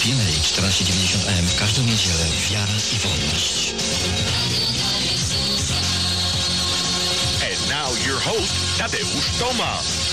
PNA 1490 AM w każdą niedzielę. Wiara i wolność. And now your host, Tadeusz Tomasz.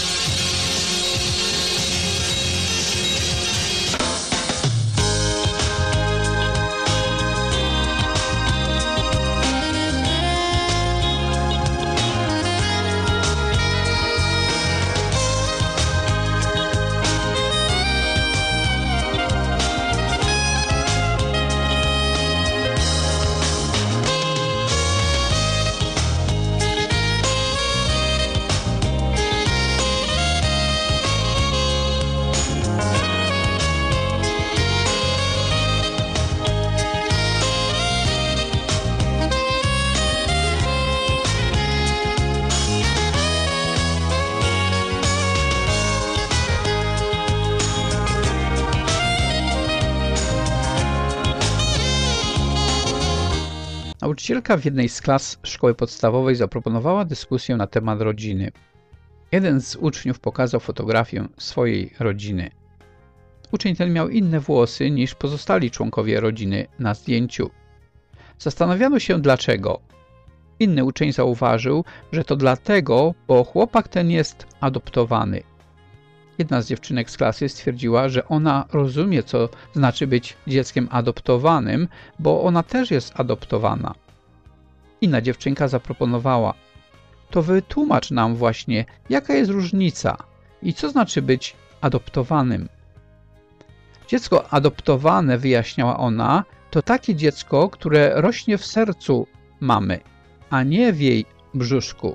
Nauczycielka w jednej z klas szkoły podstawowej zaproponowała dyskusję na temat rodziny. Jeden z uczniów pokazał fotografię swojej rodziny. Uczeń ten miał inne włosy niż pozostali członkowie rodziny na zdjęciu. Zastanawiano się dlaczego. Inny uczeń zauważył, że to dlatego, bo chłopak ten jest adoptowany. Jedna z dziewczynek z klasy stwierdziła, że ona rozumie, co znaczy być dzieckiem adoptowanym, bo ona też jest adoptowana. Inna dziewczynka zaproponowała: to wytłumacz nam właśnie, jaka jest różnica i co znaczy być adoptowanym. Dziecko adoptowane, wyjaśniała ona, to takie dziecko, które rośnie w sercu mamy, a nie w jej brzuszku.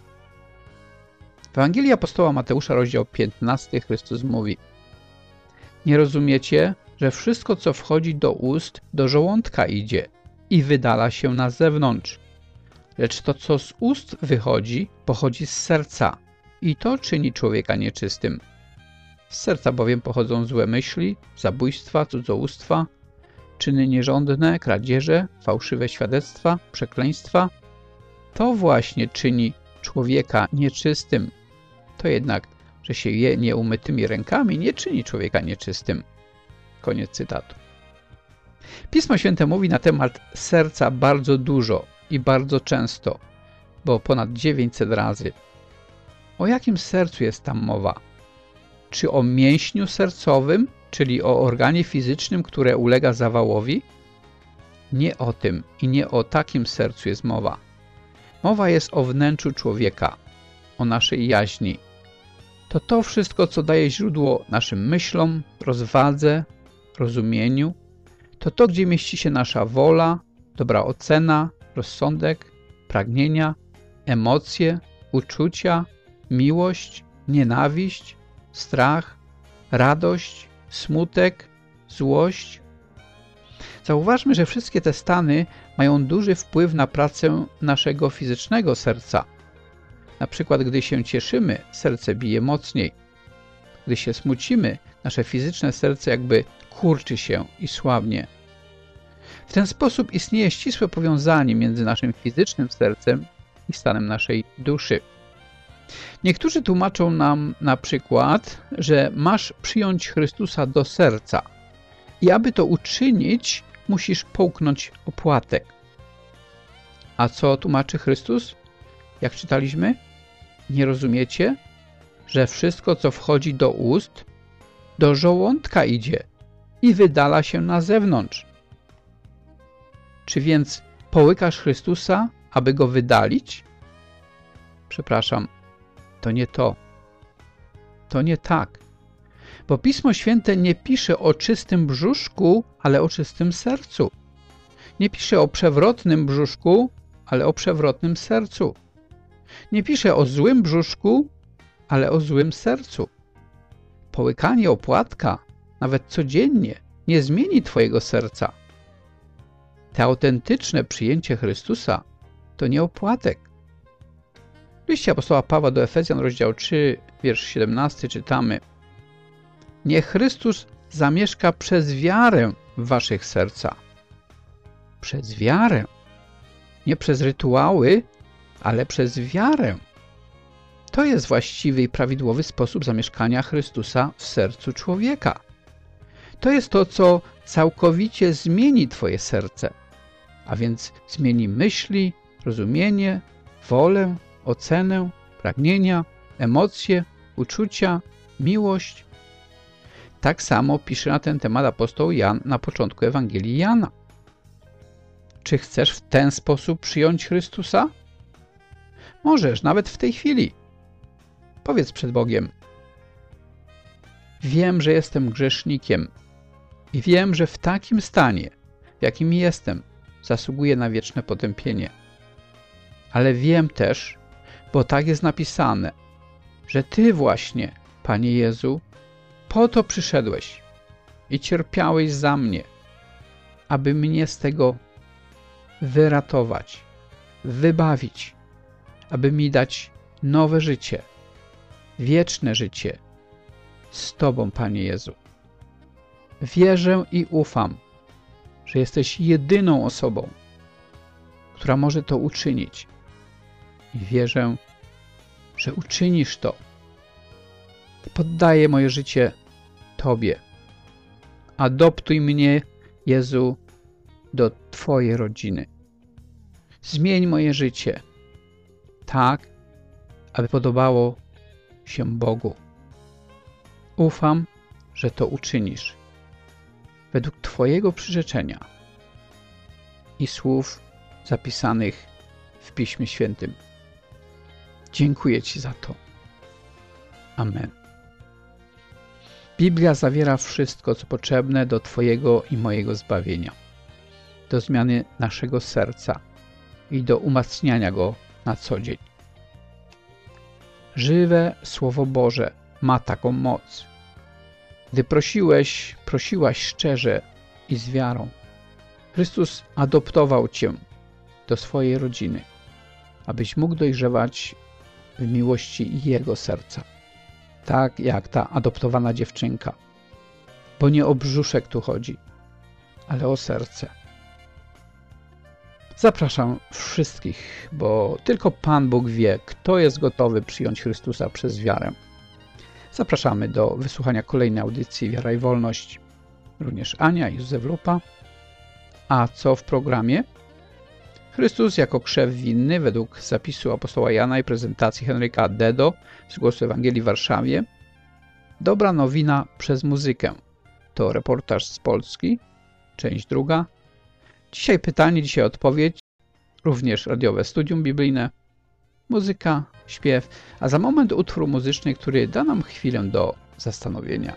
W Ewangelii apostoła Mateusza, rozdział 15, Chrystus mówi: nie rozumiecie, że wszystko, co wchodzi do ust, do żołądka idzie i wydala się na zewnątrz. Lecz to, co z ust wychodzi, pochodzi z serca i to czyni człowieka nieczystym. Z serca bowiem pochodzą złe myśli, zabójstwa, cudzołóstwa, czyny nierządne, kradzieże, fałszywe świadectwa, przekleństwa. To właśnie czyni człowieka nieczystym. To jednak, że się je nieumytymi rękami, nie czyni człowieka nieczystym. Koniec cytatu. Pismo Święte mówi na temat serca bardzo dużo i bardzo często, bo ponad 900 razy. O jakim sercu jest tam mowa? Czy o mięśniu sercowym, czyli o organie fizycznym, które ulega zawałowi? Nie o tym i nie o takim sercu jest mowa. Mowa jest o wnętrzu człowieka, o naszej jaźni. To wszystko, co daje źródło naszym myślom, rozwadze, rozumieniu. To, gdzie mieści się nasza wola, dobra ocena, rozsądek, pragnienia, emocje, uczucia, miłość, nienawiść, strach, radość, smutek, złość. Zauważmy, że wszystkie te stany mają duży wpływ na pracę naszego fizycznego serca. Na przykład, gdy się cieszymy, serce bije mocniej. Gdy się smucimy, nasze fizyczne serce jakby kurczy się i słabnie. W ten sposób istnieje ścisłe powiązanie między naszym fizycznym sercem i stanem naszej duszy. Niektórzy tłumaczą nam na przykład, że masz przyjąć Chrystusa do serca i aby to uczynić, musisz połknąć opłatek. A co tłumaczy Chrystus? Jak czytaliśmy? Nie rozumiecie, że wszystko, co wchodzi do ust, do żołądka idzie i wydala się na zewnątrz. Czy więc połykasz Chrystusa, aby go wydalić? Przepraszam, to nie to. To nie tak. Bo Pismo Święte nie pisze o czystym brzuszku, ale o czystym sercu. Nie pisze o przewrotnym brzuszku, ale o przewrotnym sercu. Nie pisze o złym brzuszku, ale o złym sercu. Połykanie opłatka, nawet codziennie, nie zmieni twojego serca. Te autentyczne przyjęcie Chrystusa to nie opłatek. W liście apostoła Pawła do Efezjan, rozdział 3, wiersz 17 czytamy: niech Chrystus zamieszka przez wiarę w waszych sercach. Przez wiarę. Nie przez rytuały, ale przez wiarę. To jest właściwy i prawidłowy sposób zamieszkania Chrystusa w sercu człowieka. To jest to, co całkowicie zmieni Twoje serce, a więc zmieni myśli, rozumienie, wolę, ocenę, pragnienia, emocje, uczucia, miłość. Tak samo pisze na ten temat apostoł Jan na początku Ewangelii Jana. Czy chcesz w ten sposób przyjąć Chrystusa? Możesz, nawet w tej chwili. Powiedz przed Bogiem: wiem, że jestem grzesznikiem i wiem, że w takim stanie, w jakim jestem, zasługuję na wieczne potępienie. Ale wiem też, bo tak jest napisane, że Ty właśnie, Panie Jezu, po to przyszedłeś i cierpiałeś za mnie, aby mnie z tego wyratować, wybawić, aby mi dać nowe życie, wieczne życie z Tobą, Panie Jezu. Wierzę i ufam, że jesteś jedyną osobą, która może to uczynić. I wierzę, że uczynisz to. Poddaję moje życie Tobie. Adoptuj mnie, Jezu, do Twojej rodziny. Zmień moje życie tak, aby podobało się Bogu. Ufam, że to uczynisz według Twojego przyrzeczenia i słów zapisanych w Piśmie Świętym. Dziękuję Ci za to. Amen. Biblia zawiera wszystko, co potrzebne do Twojego i mojego zbawienia, do zmiany naszego serca i do umacniania go na co dzień. Żywe Słowo Boże ma taką moc. Gdy prosiłaś szczerze i z wiarą, Chrystus adoptował Cię do swojej rodziny, abyś mógł dojrzewać w miłości Jego serca. Tak jak ta adoptowana dziewczynka. Bo nie o brzuszek tu chodzi, ale o serce. Zapraszam wszystkich, bo tylko Pan Bóg wie, kto jest gotowy przyjąć Chrystusa przez wiarę. Zapraszamy do wysłuchania kolejnej audycji Wiara i Wolność. Również Ania i Józef Lupa. A co w programie? Chrystus jako krzew winny według zapisu apostoła Jana i prezentacji Henryka Dedo z Głosu Ewangelii w Warszawie. Dobra nowina przez muzykę. To reportaż z Polski, część druga. Dzisiaj pytanie, dzisiaj odpowiedź. Również radiowe studium biblijne. Muzyka, śpiew, a za moment utwór muzyczny, który da nam chwilę do zastanowienia.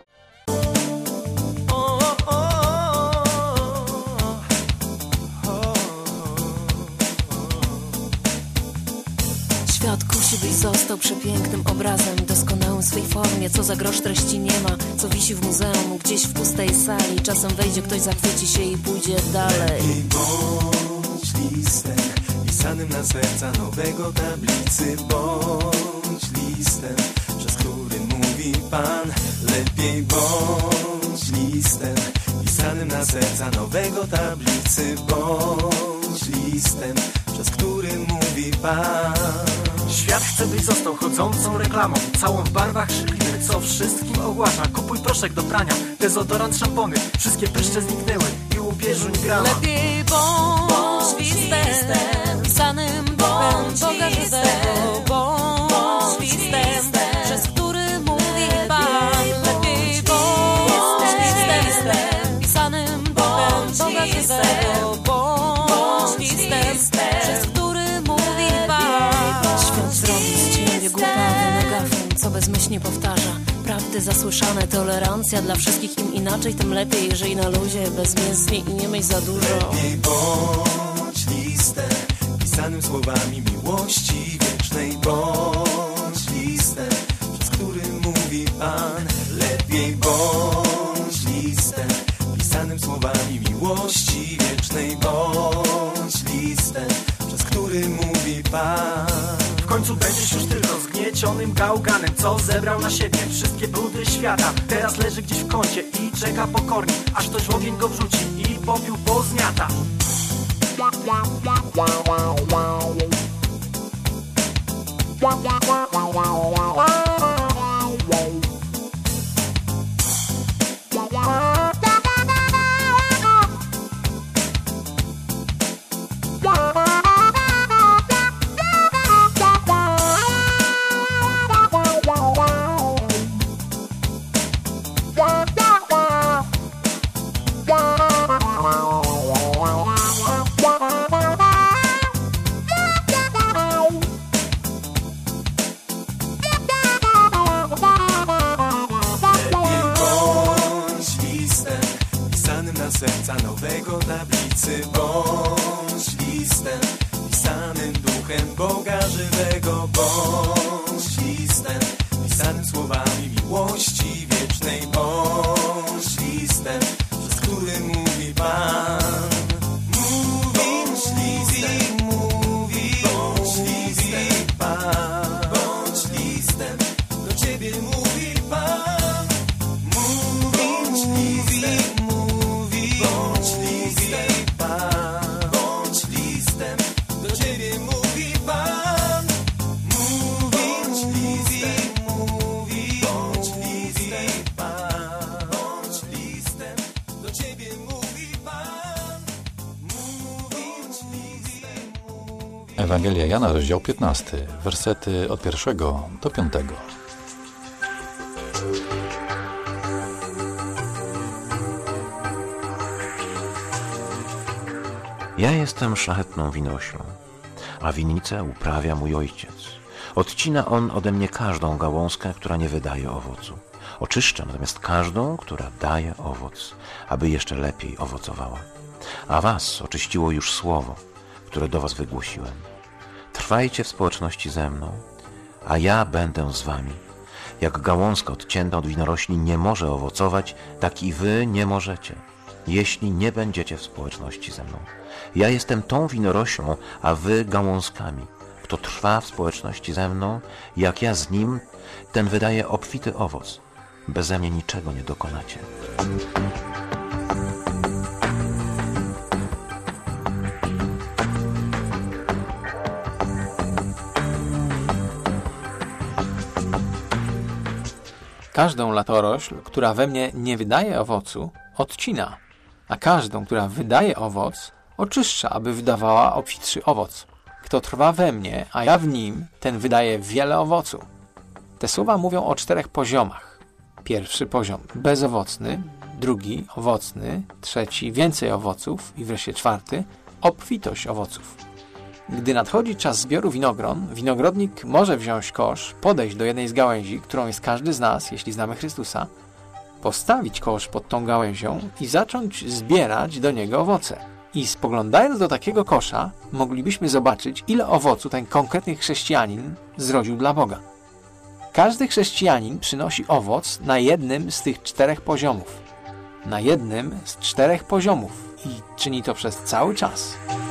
Świat kusi, byś został przepięknym obrazem, doskonałym w swej formie, co za grosz treści nie ma, co wisi w muzeum, gdzieś w pustej sali. Czasem wejdzie ktoś, zachwyci się i pójdzie dalej. Bądź listem pisanym na serca nowego tablicy. Bądź listem, przez który mówi Pan. Lepiej bądź listem pisanym na serca nowego tablicy. Bądź listem, przez który mówi Pan. Świat chce, byś został chodzącą reklamą, całą w barwach krzykliwych, co wszystkim ogłasza. Kupuj proszek do prania, dezodorant, szampony, wszystkie pryszcze zniknęły i łupieżu nie grama. Lepiej bądź listem pisanym duchem Boga żywego. Bądź listem, przez który mówi Pan. Lepiej bądź listem pisanym duchem Boga żywego. Bądź listem, przez który mówi Pan. Świat zrobił z ciebie głupawy megafon, co bezmyślnie powtarza prawdy zasłyszane. Tolerancja dla wszystkich, im inaczej, tym lepiej. Jeżeli na luzie, bezmięsnie i nie myśl za dużo. Lepiej bądź listem pisanym słowami miłości wiecznej. Bądź listem, przez który mówi Pan. Lepiej bądź listem pisanym słowami miłości wiecznej. Bądź listem, przez który mówi Pan. W końcu będziesz już tylko zgniecionym gałganem, co zebrał na siebie wszystkie brudy świata. Teraz leży gdzieś w kącie i czeka pokornie, aż ktoś w ogień go wrzuci i popiół pozmiata. tablicy, bądź listem pisanym duchem Boga żywego, bądź listem pisanym słowami miłości wiecznej, bądź listem, przez który mówi Pan. Bądź listem, bądź listem, Pan. Bądź listem, do Ciebie mówi Pan. Bądź listem, bądź listem, Pan. Bądź listem, do Ciebie mówi Pan. Bądź listem, bądź listem, Pan. Bądź listem, do Ciebie mówi Pan. Ewangelia Jana, rozdział 15, wersety od 1 do 5. Ja jestem szlachetną winoślą, a winnicę uprawia mój ojciec. Odcina on ode mnie każdą gałązkę, która nie wydaje owocu. Oczyszcza natomiast każdą, która daje owoc, aby jeszcze lepiej owocowała. A was oczyściło już słowo, które do was wygłosiłem. Trwajcie w społeczności ze mną, a ja będę z wami. Jak gałązka odcięta od winorośli nie może owocować, tak i wy nie możecie, jeśli nie będziecie w społeczności ze mną. Ja jestem tą winoroślą, a wy gałązkami. Kto trwa w społeczności ze mną, jak ja z nim, ten wydaje obfity owoc. Beze mnie niczego nie dokonacie. Każdą latorośl, która we mnie nie wydaje owocu, odcina, a każdą, która wydaje owoc, oczyszcza, aby wydawała obfitszy owoc. Kto trwa we mnie, a ja w nim, ten wydaje wiele owocu. Te słowa mówią o 4 poziomach. Pierwszy poziom bezowocny, drugi owocny, trzeci więcej owoców i wreszcie 4 obfitość owoców. Gdy nadchodzi czas zbioru winogron, winogrodnik może wziąć kosz, podejść do jednej z gałęzi, którą jest każdy z nas, jeśli znamy Chrystusa, postawić kosz pod tą gałęzią i zacząć zbierać do niego owoce. I spoglądając do takiego kosza, moglibyśmy zobaczyć, ile owocu ten konkretny chrześcijanin zrodził dla Boga. Każdy chrześcijanin przynosi owoc na jednym z tych 4 poziomów. Na jednym z 4 poziomów i czyni to przez cały czas.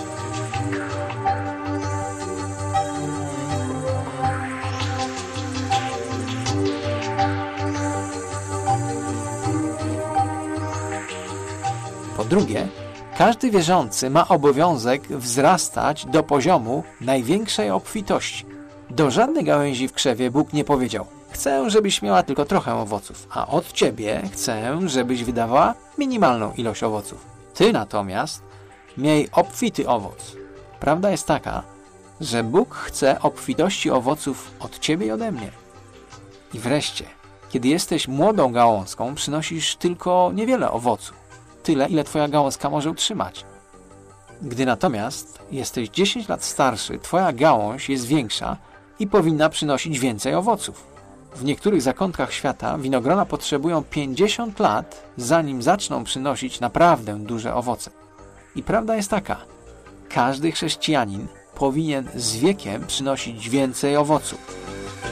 Po drugie, każdy wierzący ma obowiązek wzrastać do poziomu największej obfitości. Do żadnej gałęzi w krzewie Bóg nie powiedział: chcę, żebyś miała tylko trochę owoców, a od ciebie chcę, żebyś wydawała minimalną ilość owoców. Ty natomiast miej obfity owoc. Prawda jest taka, że Bóg chce obfitości owoców od ciebie i ode mnie. I wreszcie, kiedy jesteś młodą gałązką, przynosisz tylko niewiele owoców. Tyle, ile twoja gałązka może utrzymać. Gdy natomiast jesteś 10 lat starszy, twoja gałąź jest większa i powinna przynosić więcej owoców. W niektórych zakątkach świata winogrona potrzebują 50 lat, zanim zaczną przynosić naprawdę duże owoce. I prawda jest taka: każdy chrześcijanin powinien z wiekiem przynosić więcej owoców.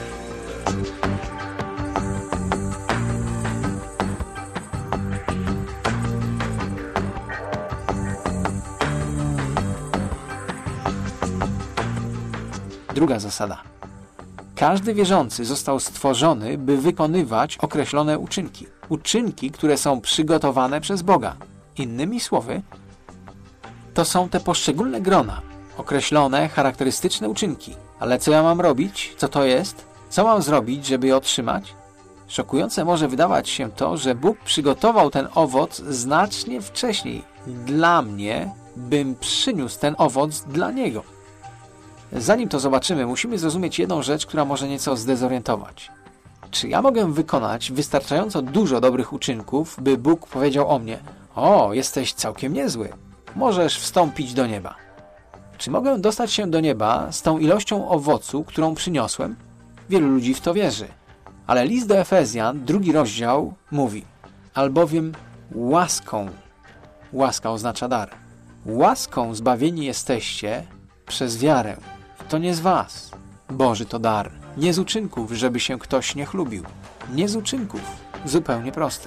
Druga zasada. Każdy wierzący został stworzony, by wykonywać określone uczynki. Uczynki, które są przygotowane przez Boga. Innymi słowy, to są te poszczególne grona. Określone, charakterystyczne uczynki. Ale co ja mam robić? Co to jest? Co mam zrobić, żeby je otrzymać? Szokujące może wydawać się to, że Bóg przygotował ten owoc znacznie wcześniej dla mnie, bym przyniósł ten owoc dla Niego. Zanim to zobaczymy, musimy zrozumieć jedną rzecz, która może nieco zdezorientować. Czy ja mogę wykonać wystarczająco dużo dobrych uczynków, by Bóg powiedział o mnie: o, jesteś całkiem niezły, możesz wstąpić do nieba? Czy mogę dostać się do nieba z tą ilością owocu, którą przyniosłem? Wielu ludzi w to wierzy. Ale list do Efezjan, 2 rozdział mówi: albowiem łaską łaska oznacza dar. Łaską zbawieni jesteście przez wiarę. I to nie z was. Boży to dar. Nie z uczynków, żeby się ktoś nie chlubił. Nie z uczynków. Zupełnie proste.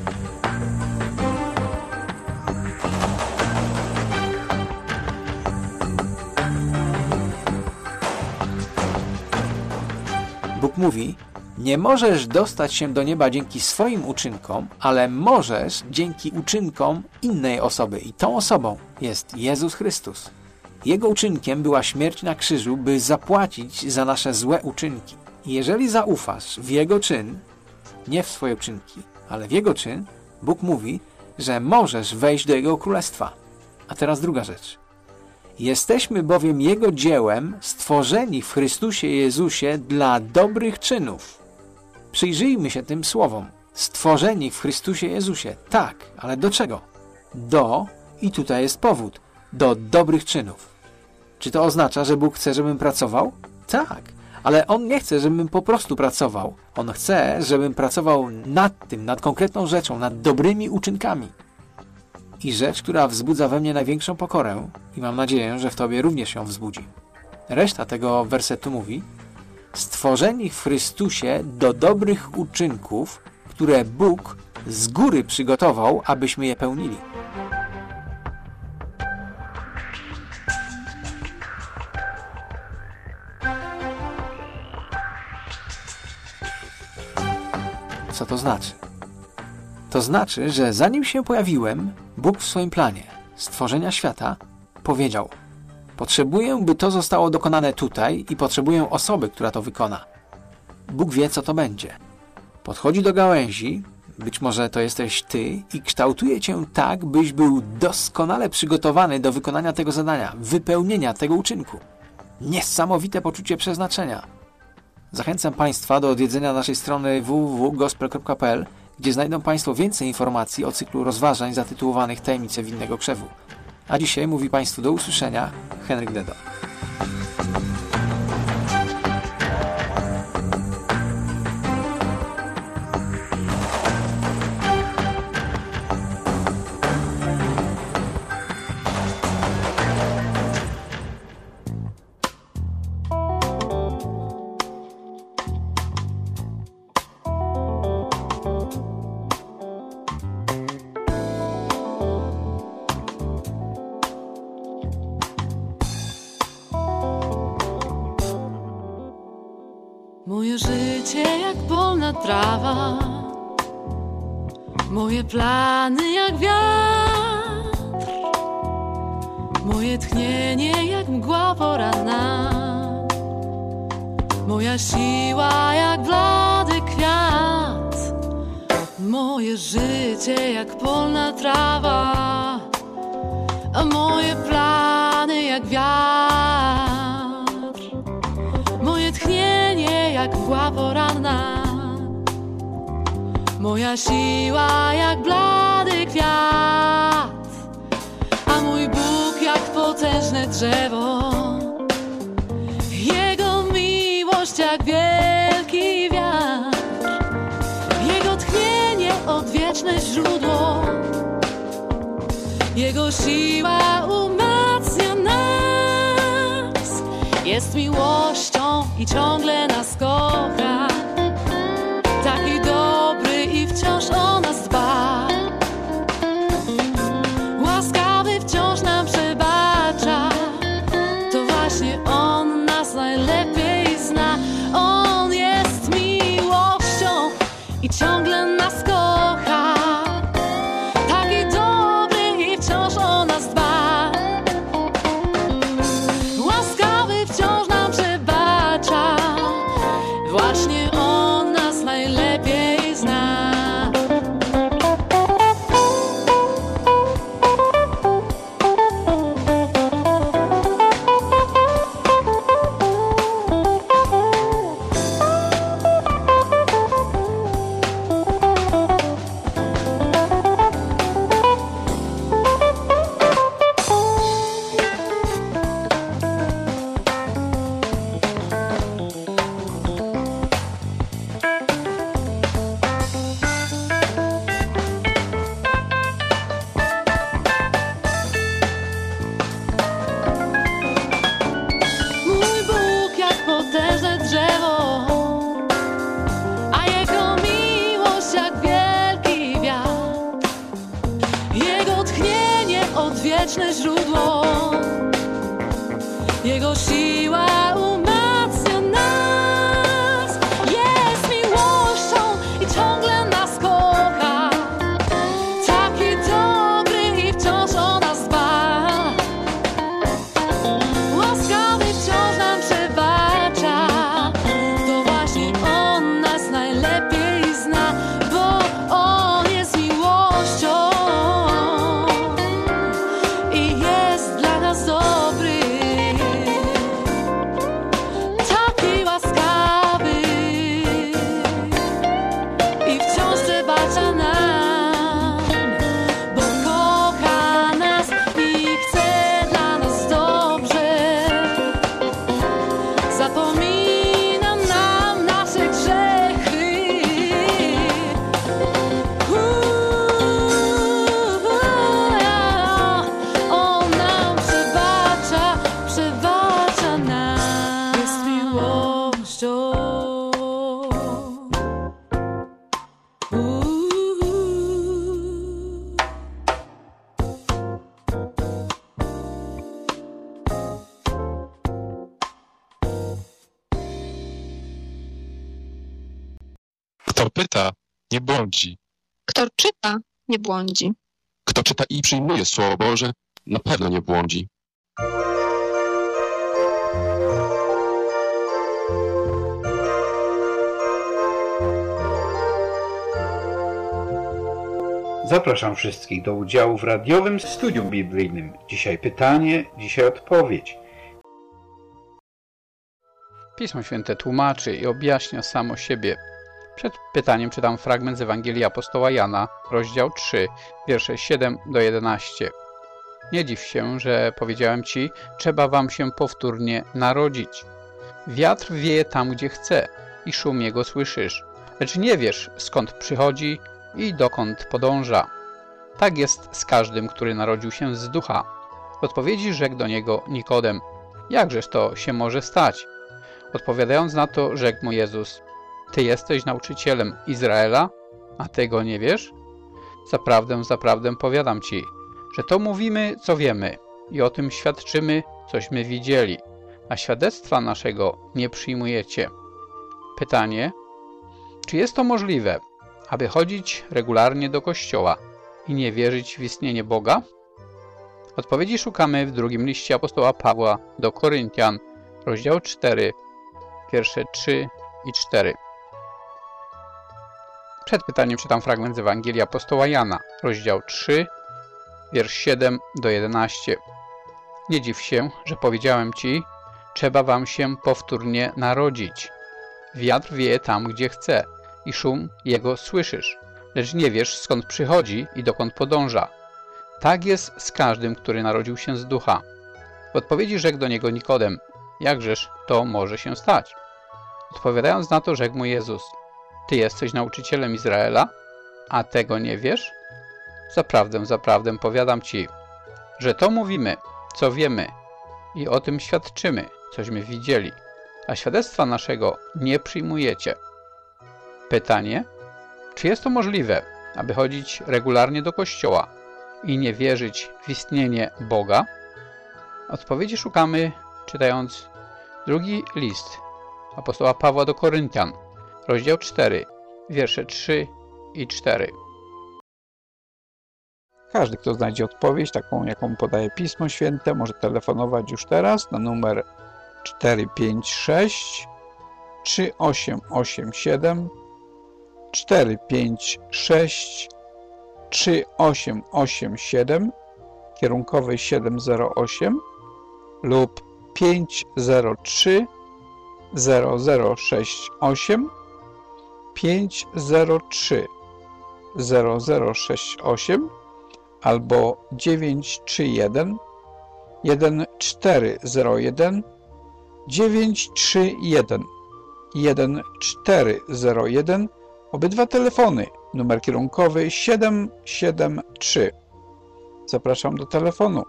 Bóg mówi, nie możesz dostać się do nieba dzięki swoim uczynkom, ale możesz dzięki uczynkom innej osoby. I tą osobą jest Jezus Chrystus. Jego uczynkiem była śmierć na krzyżu, by zapłacić za nasze złe uczynki. I jeżeli zaufasz w Jego czyn, nie w swoje uczynki, ale w Jego czyn, Bóg mówi, że możesz wejść do Jego królestwa. A teraz druga rzecz. Jesteśmy bowiem Jego dziełem, stworzeni w Chrystusie Jezusie dla dobrych czynów. Przyjrzyjmy się tym słowom. Stworzeni w Chrystusie Jezusie. Tak, ale do czego? I tutaj jest powód, do dobrych czynów. Czy to oznacza, że Bóg chce, żebym pracował? Tak, ale On nie chce, żebym po prostu pracował. On chce, żebym pracował nad tym, nad konkretną rzeczą, nad dobrymi uczynkami. I rzecz, która wzbudza we mnie największą pokorę i mam nadzieję, że w tobie również ją wzbudzi. Reszta tego wersetu mówi: stworzeni w Chrystusie do dobrych uczynków, które Bóg z góry przygotował, abyśmy je pełnili. Co to znaczy? To znaczy, że zanim się pojawiłem, Bóg w swoim planie stworzenia świata powiedział: potrzebuję, by to zostało dokonane tutaj i potrzebuję osoby, która to wykona. Bóg wie, co to będzie. Podchodzi do gałęzi, być może to jesteś ty, i kształtuje cię tak, byś był doskonale przygotowany do wykonania tego zadania, wypełnienia tego uczynku. Niesamowite poczucie przeznaczenia. Zachęcam Państwa do odwiedzenia naszej strony www.gospel.pl, gdzie znajdą Państwo więcej informacji o cyklu rozważań zatytułowanych Tajemnice winnego krzewu. A dzisiaj mówi Państwu do usłyszenia Henryk Dedo. Moje życie jak polna trawa, moje plany jak wiatr, moje tchnienie jak mgła poranna, moja siła jak blady kwiat. Moje życie jak polna trawa, a moje plany jak wiatr, moje tchnienie jak mgła poranna, moja siła jak blady kwiat, a mój Bóg jak potężne drzewo, Jego miłość jak wielki wiatr, Jego tchnienie odwieczne źródło, Jego siła umacnia nas, jest miłością i ciągle nas kocha, taki dobry i wciąż o nas dba, łaskawy wciąż nam przebacza, to właśnie On nas najlepiej zna. On jest miłością i ciągle nas kocha, taki dobry i wciąż o nas dba, łaskawy wciąż nam przebacza, właśnie On nas najlepiej zna. źródło. Jego siła umacnia nas, jest miłością i ciągle nas kocha. Taki dobry i wciąż o nas dba. Łaskawy wciąż nam przebacza. To właśnie On nas najlepiej zna, bo On jest miłością i jest dla nas dobry. Taki łaskawy i wciąż przebacza nam, bo kocha nas i chce dla nas dobrze. Zapomina nam nasze grzechy. On nam przebacza, przebacza nam. Jest miłością. Kto pyta, nie błądzi. Kto czyta, nie błądzi. Kto czyta i przyjmuje Słowo Boże, na pewno nie błądzi. Zapraszam wszystkich do udziału w radiowym studium biblijnym. Dzisiaj pytanie, dzisiaj odpowiedź. Pismo Święte tłumaczy i objaśnia samo siebie. Przed pytaniem czytam fragment z Ewangelii Apostoła Jana, rozdział 3, wiersze 7 do 11. Nie dziw się, że powiedziałem Ci, trzeba wam się powtórnie narodzić. Wiatr wieje tam, gdzie chce i szum jego słyszysz, lecz nie wiesz, skąd przychodzi i dokąd podąża. Tak jest z każdym, który narodził się z ducha. W odpowiedzi rzekł do niego Nikodem: jakżeż to się może stać? Odpowiadając na to, rzekł mu Jezus: Ty jesteś nauczycielem Izraela, a tego nie wiesz? Zaprawdę, zaprawdę powiadam Ci, że to mówimy, co wiemy i o tym świadczymy, cośmy widzieli, a świadectwa naszego nie przyjmujecie. Pytanie: czy jest to możliwe, aby chodzić regularnie do kościoła i nie wierzyć w istnienie Boga? Odpowiedzi szukamy w drugim liście apostoła Pawła do Koryntian, rozdział 4, wiersze 3 i 4. Przed pytaniem czytam fragment z Ewangelii Apostoła Jana, rozdział 3, wiersz 7 do 11. Nie dziw się, że powiedziałem Ci, trzeba wam się powtórnie narodzić. Wiatr wieje tam, gdzie chce i szum jego słyszysz, lecz nie wiesz, skąd przychodzi i dokąd podąża. Tak jest z każdym, który narodził się z ducha. W odpowiedzi rzekł do niego Nikodem: jakżeż to może się stać? Odpowiadając na to, rzekł mu Jezus: Ty jesteś nauczycielem Izraela, a tego nie wiesz? Zaprawdę, zaprawdę powiadam Ci, że to mówimy, co wiemy i o tym świadczymy, cośmy widzieli, a świadectwa naszego nie przyjmujecie. Pytanie: czy jest to możliwe, aby chodzić regularnie do kościoła i nie wierzyć w istnienie Boga? Odpowiedzi szukamy, czytając drugi list apostoła Pawła do Koryntian, rozdział 4, wiersze 3 i 4. Każdy, kto znajdzie odpowiedź, taką jaką podaje Pismo Święte, może telefonować już teraz na numer 456 3887 456 3887, kierunkowy 708 lub 503 0068 503 0068 albo 931 1401 931 1401. Obydwa telefony, numer kierunkowy 773. Zapraszam do telefonu.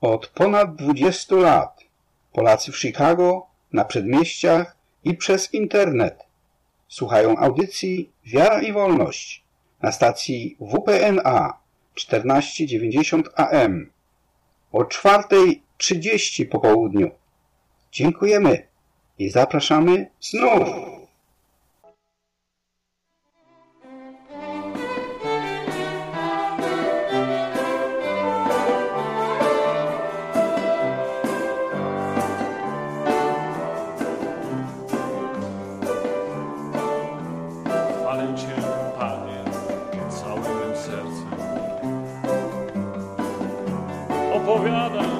Od ponad 20 lat Polacy w Chicago, na przedmieściach i przez internet słuchają audycji Wiara i Wolność na stacji WPNA 1490 AM o 4:30 po południu. Dziękujemy i zapraszamy znów. Chwalę Cię, Panie, całym mym sercem. Opowiadam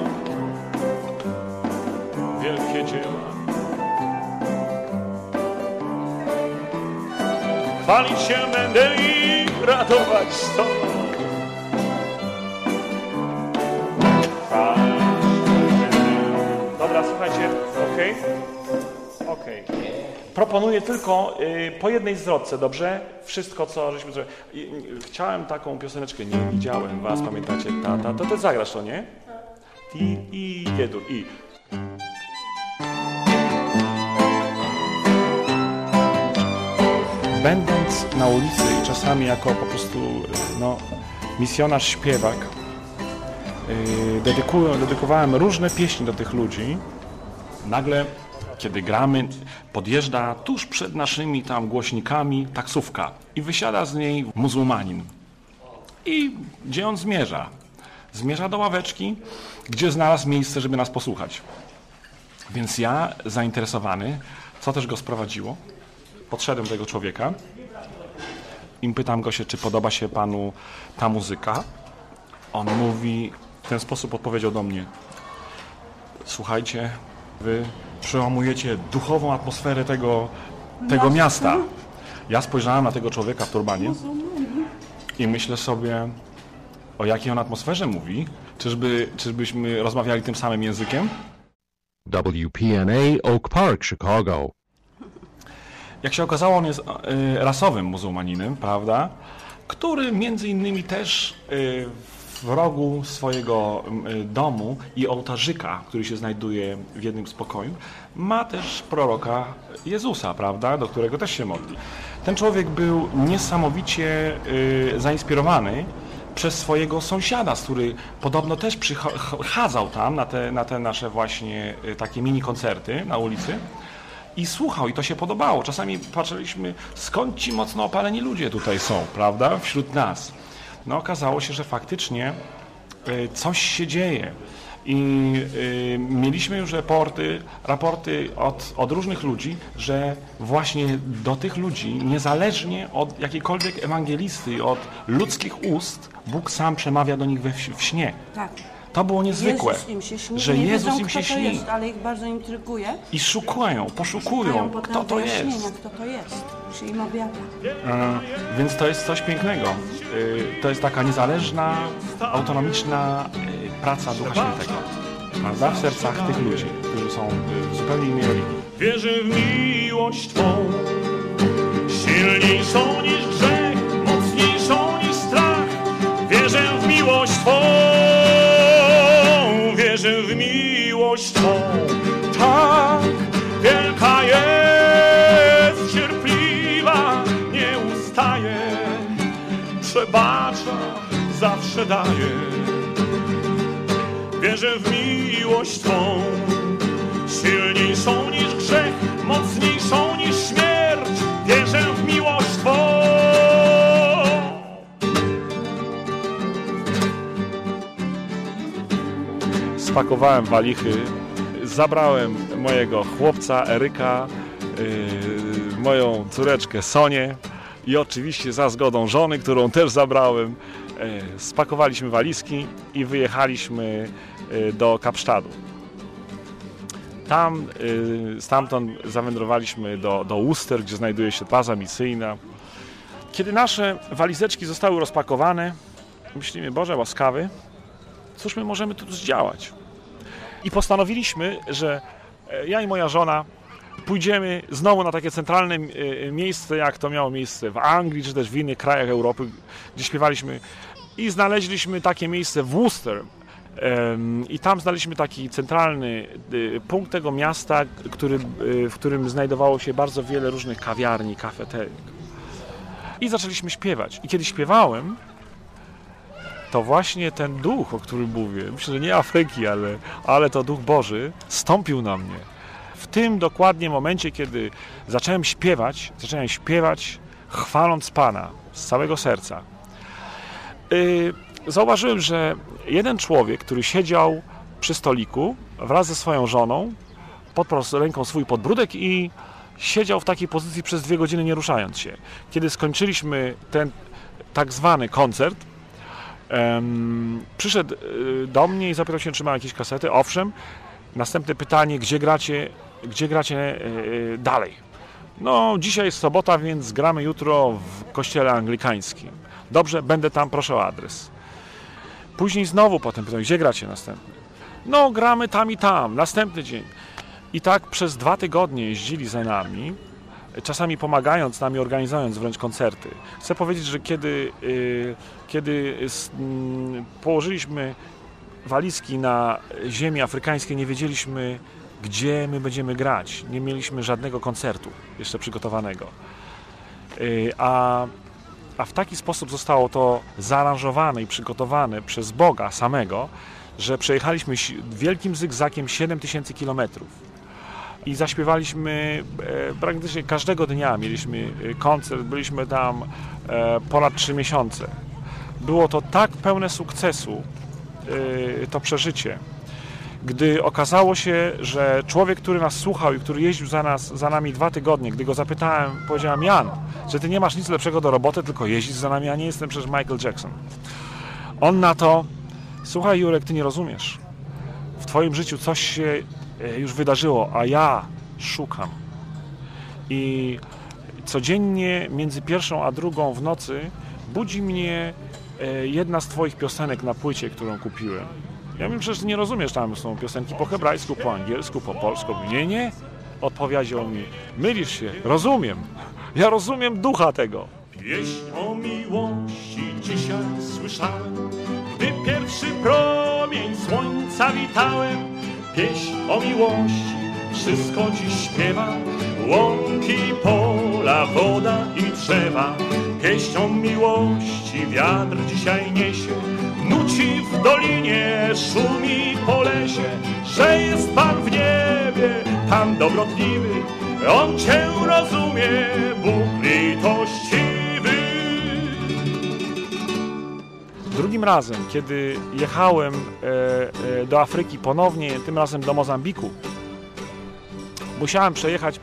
wielkie dzieła. Chwalić się będę i ratować z Tobą. Dobra, słuchajcie, okej. Proponuję tylko po jednej zwrotce, dobrze? Wszystko, co żeśmy zrobili. Chciałem taką pioseneczkę, nie widziałem was, pamiętacie? To ty zagrasz to, nie? I jedu, i. Będąc na ulicy i czasami jako po prostu misjonarz, śpiewak, dedykowałem różne pieśni do tych ludzi. Nagle, kiedy gramy, podjeżdża tuż przed naszymi tam głośnikami taksówka i wysiada z niej muzułmanin. I gdzie on zmierza? Zmierza do ławeczki, gdzie znalazł miejsce, żeby nas posłuchać. Więc ja, zainteresowany, co też go sprowadziło, podszedłem do tego człowieka i pytam go się, czy podoba się panu ta muzyka. On mówi, w ten sposób odpowiedział do mnie: słuchajcie, wy przełamujecie duchową atmosferę tego miasta. Ja spojrzałem na tego człowieka w turbanie i myślę sobie, o jakiej on atmosferze mówi. Czyżbyśmy rozmawiali tym samym językiem? WPNA Oak Park, Chicago. Jak się okazało, on jest rasowym muzułmaninem, prawda? Który między innymi też w rogu swojego domu i ołtarzyka, który się znajduje w jednym z pokoi, ma też proroka Jezusa, prawda? Do którego też się modli. Ten człowiek był niesamowicie zainspirowany przez swojego sąsiada, który podobno też przychadzał tam na te nasze właśnie takie mini koncerty na ulicy i słuchał, i to się podobało. Czasami patrzyliśmy, skąd ci mocno opaleni ludzie tutaj są, prawda, wśród nas. No okazało się, że faktycznie coś się dzieje i mieliśmy już raporty od różnych ludzi, że właśnie do tych ludzi, niezależnie od jakiejkolwiek ewangelisty, od ludzkich ust, Bóg sam przemawia do nich w śnie. Tak. To było niezwykłe, Jezus im się śni, że nie Jezus wiedzą, im się kto to śni. jest, ale ich bardzo intryguje. I poszukują, kto to jest. Kto to jest, się im objawia. Więc to jest coś pięknego. To jest taka niezależna, autonomiczna praca Ducha Świętego, prawda? W sercach tych ludzi, którzy są w zupełnie innej religii. Wierzę w miłość Twą, silniejszą niż grzech, mocniejszą niż strach. Wierzę w miłość Twą, wierzę w miłość Twą. Tak, wielka jest, cierpliwa, nie ustaje, przebacza, zawsze daje. Wierzę w miłość Twą, silniejszą niż grzech, mocniejszą niż śmierć. Wierzę w miłość Twą. Spakowałem walichy, zabrałem mojego chłopca Eryka, moją córeczkę Sonię i oczywiście za zgodą żony, którą też zabrałem, spakowaliśmy walizki i wyjechaliśmy do Kapsztadu. Stamtąd zawędrowaliśmy do Worcester, gdzie znajduje się baza misyjna. Kiedy nasze walizeczki zostały rozpakowane, myślimy, Boże łaskawy, cóż my możemy tu zdziałać? I postanowiliśmy, że ja i moja żona pójdziemy znowu na takie centralne miejsce, jak to miało miejsce w Anglii, czy też w innych krajach Europy, gdzie śpiewaliśmy. I znaleźliśmy takie miejsce w Worcester, I tam znaleźliśmy taki centralny punkt tego miasta, w którym znajdowało się bardzo wiele różnych kawiarni, kafeterii. I zaczęliśmy śpiewać. I kiedy śpiewałem, to właśnie ten duch, o którym mówię, myślę, że nie Afryki, ale to duch Boży, stąpił na mnie. W tym dokładnie momencie, kiedy zacząłem śpiewać chwaląc Pana z całego serca. Zauważyłem, że jeden człowiek, który siedział przy stoliku wraz ze swoją żoną, podparł ręką swój podbródek i siedział w takiej pozycji przez 2 godziny, nie ruszając się. Kiedy skończyliśmy ten tak zwany koncert, przyszedł do mnie i zapytał się, czy ma jakieś kasety. Owszem. Następne pytanie, gdzie gracie dalej? No, dzisiaj jest sobota, więc gramy jutro w kościele anglikańskim. Dobrze, będę tam, proszę o adres. Później znowu potem pytał, gdzie gracie następny? No, gramy tam i tam, następny dzień. I tak przez 2 tygodnie jeździli za nami, czasami pomagając nam i organizując wręcz koncerty. Chcę powiedzieć, że kiedy położyliśmy walizki na ziemi afrykańskiej, nie wiedzieliśmy, gdzie my będziemy grać. Nie mieliśmy żadnego koncertu jeszcze przygotowanego. A w taki sposób zostało to zaaranżowane i przygotowane przez Boga samego, że przejechaliśmy wielkim zygzakiem 7000 kilometrów. I zaśpiewaliśmy praktycznie każdego dnia. Mieliśmy koncert, byliśmy tam ponad 3 miesiące. Było to tak pełne sukcesu, to przeżycie, gdy okazało się, że człowiek, który nas słuchał i który jeździł za nami 2 tygodnie, gdy go zapytałem, powiedziałem: Jan, że ty nie masz nic lepszego do roboty, tylko jeździć za nami, a nie jestem przecież Michael Jackson. On na to: słuchaj, Jurek, ty nie rozumiesz. W twoim życiu coś się już wydarzyło, a ja szukam. I codziennie między 1 a 2 w nocy budzi mnie jedna z twoich piosenek na płycie, którą kupiłem. Ja mówię, przecież nie rozumiesz, tam są piosenki po hebrajsku, po angielsku, po polsku. Nie, odpowiedział mi: mylisz się, rozumiem. Ja rozumiem ducha tego. Pieśń o miłości dzisiaj słyszałem, gdy pierwszy promień słońca witałem. Pieśń o miłości wszystko dziś śpiewa, łąki, pola, woda i drzewa. Pieśń o miłości wiatr dzisiaj niesie, nuci w dolinie, szumi po lesie, że jest Pan w niebie, Pan dobrotliwy, On Cię rozumie, Bóg litościwy. Drugim razem, kiedy jechałem do Afryki ponownie, tym razem do Mozambiku, musiałem przejechać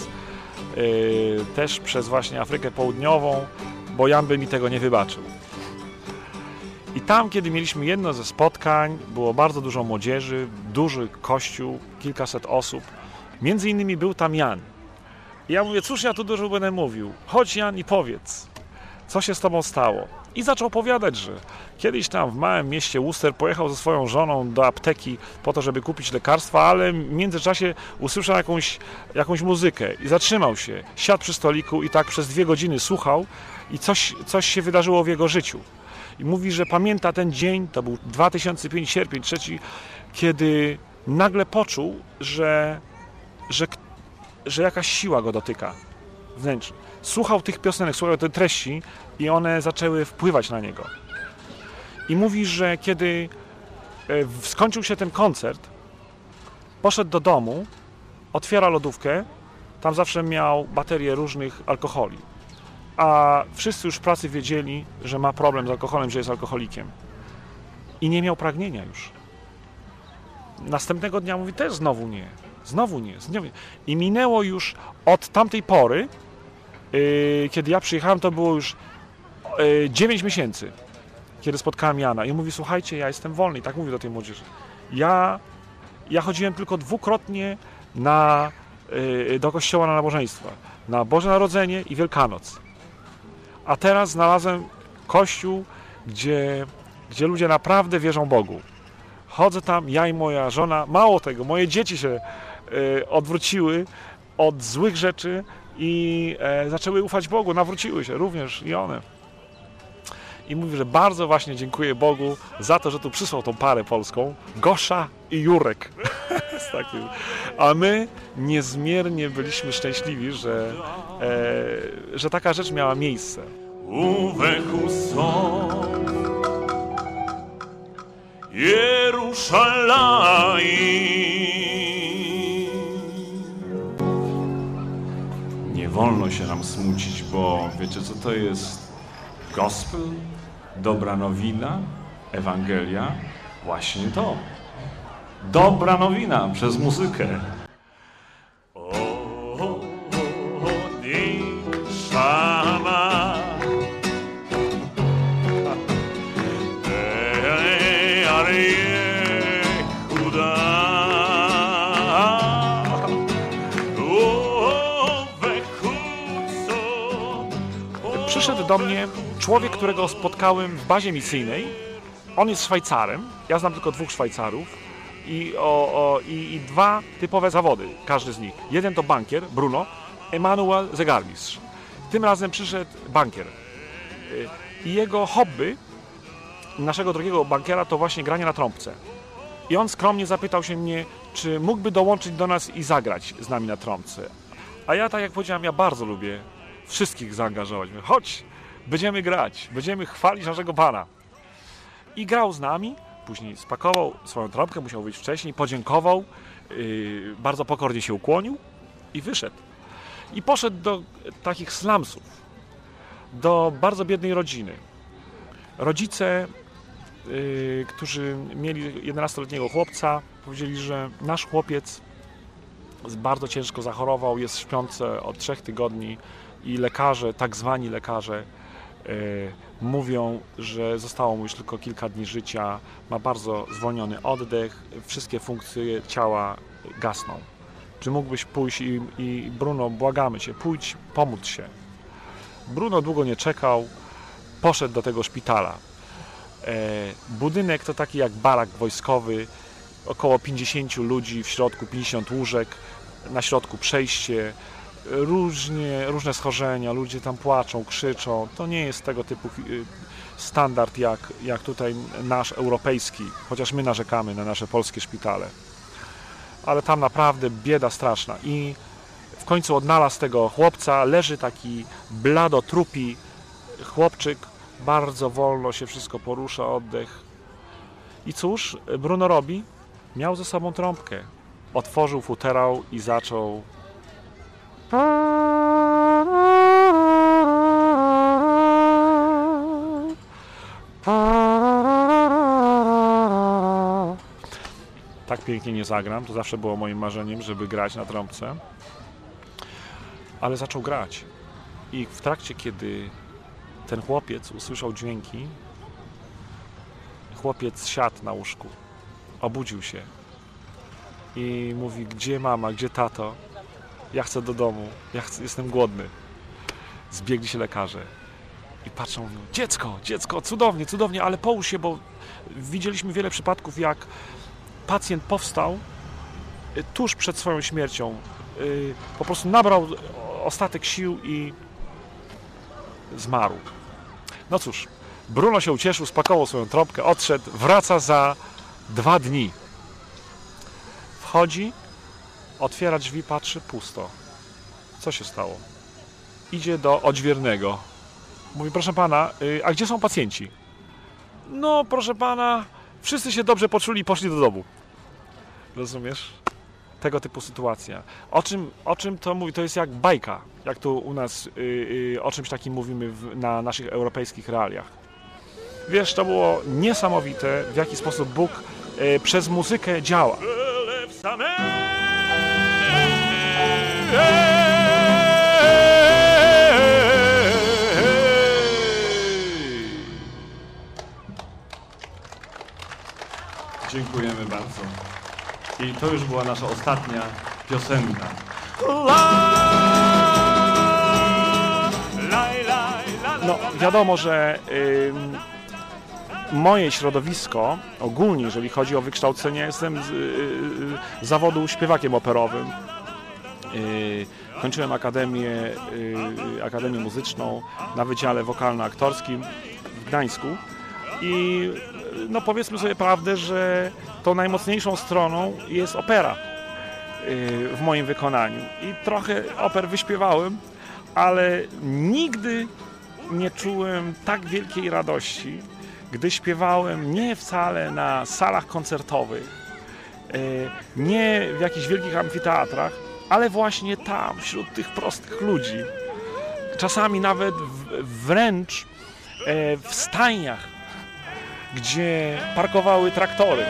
też przez właśnie Afrykę Południową, bo Jan by mi tego nie wybaczył. I tam, kiedy mieliśmy jedno ze spotkań, było bardzo dużo młodzieży, duży kościół, kilkaset osób. Między innymi był tam Jan. I ja mówię: cóż ja tu dużo będę mówił? Chodź, Jan, i powiedz, co się z tobą stało. I zaczął opowiadać, że kiedyś tam w małym mieście Worcester pojechał ze swoją żoną do apteki po to, żeby kupić lekarstwa, ale w międzyczasie usłyszał jakąś muzykę i zatrzymał się, siadł przy stoliku i tak przez 2 godziny słuchał i coś się wydarzyło w jego życiu. I mówi, że pamięta ten dzień, to był 2005, sierpień 3, kiedy nagle poczuł, że jakaś siła go dotyka wnętrze. Słuchał tych piosenek, słuchał tej treści i one zaczęły wpływać na niego. I mówi, że kiedy skończył się ten koncert, poszedł do domu, otwiera lodówkę, tam zawsze miał baterię różnych alkoholi. A wszyscy już w pracy wiedzieli, że ma problem z alkoholem, że jest alkoholikiem. I nie miał pragnienia już. Następnego dnia mówi też znowu nie. I minęło już od tamtej pory, kiedy ja przyjechałem, to było już 9 miesięcy, kiedy spotkałem Jana. I mówi: słuchajcie, ja jestem wolny. I tak mówi do tej młodzieży. Ja chodziłem tylko 2-krotnie do kościoła na nabożeństwa. Na Boże Narodzenie i Wielkanoc. A teraz znalazłem kościół, gdzie ludzie naprawdę wierzą Bogu. Chodzę tam, ja i moja żona, mało tego, moje dzieci się odwróciły od złych rzeczy i zaczęły ufać Bogu, nawróciły się również i one. i mówi, że bardzo właśnie dziękuję Bogu za to, że tu przysłał tą parę polską, Gosia i Jurek. Z takim. A my niezmiernie byliśmy szczęśliwi, że taka rzecz miała miejsce. Nie wolno się nam smucić, bo wiecie co to jest gospel, dobra nowina, Ewangelia? Właśnie to. Dobra nowina przez muzykę. Przyszedł do mnie człowiek, którego spotkałem w bazie misyjnej. On jest Szwajcarem, ja znam tylko 2 Szwajcarów i 2 typowe zawody, każdy z nich. Jeden to bankier, Bruno, Emanuel zegarmistrz. Tym razem przyszedł bankier. I jego hobby, naszego drugiego bankiera, to właśnie granie na trąbce. I on skromnie zapytał się mnie, czy mógłby dołączyć do nas i zagrać z nami na trąbce. A ja, tak jak powiedziałem, ja bardzo lubię wszystkich zaangażować. Chodź, będziemy grać, będziemy chwalić naszego Pana. I grał z nami, później spakował swoją trąbkę, musiał wyjść wcześniej, podziękował, bardzo pokornie się ukłonił i wyszedł. I poszedł do takich slumsów, do bardzo biednej rodziny. Rodzice, którzy mieli 11-letniego chłopca, powiedzieli, że nasz chłopiec bardzo ciężko zachorował, jest śpiący od 3 tygodni i lekarze, tak zwani lekarze, mówią, że zostało mu już tylko kilka dni życia, ma bardzo zwolniony oddech, wszystkie funkcje ciała gasną. Czy mógłbyś pójść i Bruno, błagamy Cię, pójdź, pomóc się. Bruno długo nie czekał, poszedł do tego szpitala. Budynek to taki jak barak wojskowy, około 50 ludzi, w środku 50 łóżek, na środku przejście, różne schorzenia, ludzie tam płaczą, krzyczą. To nie jest tego typu standard jak tutaj nasz europejski, chociaż my narzekamy na nasze polskie szpitale. Ale tam naprawdę bieda straszna. I w końcu odnalazł tego chłopca, leży taki bladotrupi chłopczyk, bardzo wolno się wszystko porusza, oddech. I cóż Bruno robi? Miał ze sobą trąbkę. Otworzył futerał i zaczął tak pięknie nie zagram, to zawsze było moim marzeniem, żeby grać na trąbce. Ale zaczął grać. I w trakcie, kiedy ten chłopiec usłyszał dźwięki, chłopiec siadł na łóżku, obudził się i mówi: gdzie mama, gdzie tato? Ja chcę do domu, jestem głodny. Zbiegli się lekarze i patrzą, mówią: dziecko, cudownie, ale połóż się, bo widzieliśmy wiele przypadków, jak pacjent powstał tuż przed swoją śmiercią. Po prostu nabrał ostatek sił i zmarł. No cóż, Bruno się ucieszył, spakował swoją trąbkę, odszedł, wraca za 2 dni. Wchodzi, otwiera drzwi, patrzy, pusto. Co się stało? Idzie do odźwiernego. Mówi: proszę pana, a gdzie są pacjenci? No, proszę pana, wszyscy się dobrze poczuli i poszli do domu. Rozumiesz? Tego typu sytuacja. O czym to mówi? To jest jak bajka, jak tu u nas o czymś takim mówimy na naszych europejskich realiach. Wiesz, to było niesamowite, w jaki sposób Bóg przez muzykę działa. Dziękujemy bardzo. I to już była nasza ostatnia piosenka. No, wiadomo, że moje środowisko, ogólnie jeżeli chodzi o wykształcenie, jestem z zawodu śpiewakiem operowym. Kończyłem akademię muzyczną na Wydziale Wokalno-Aktorskim w Gdańsku i no powiedzmy sobie prawdę, że to najmocniejszą stroną jest opera w moim wykonaniu. I trochę oper wyśpiewałem, ale nigdy nie czułem tak wielkiej radości, gdy śpiewałem nie wcale na salach koncertowych, nie w jakichś wielkich amfiteatrach, ale właśnie tam, wśród tych prostych ludzi. Czasami nawet wręcz w stajniach, gdzie parkowały traktory.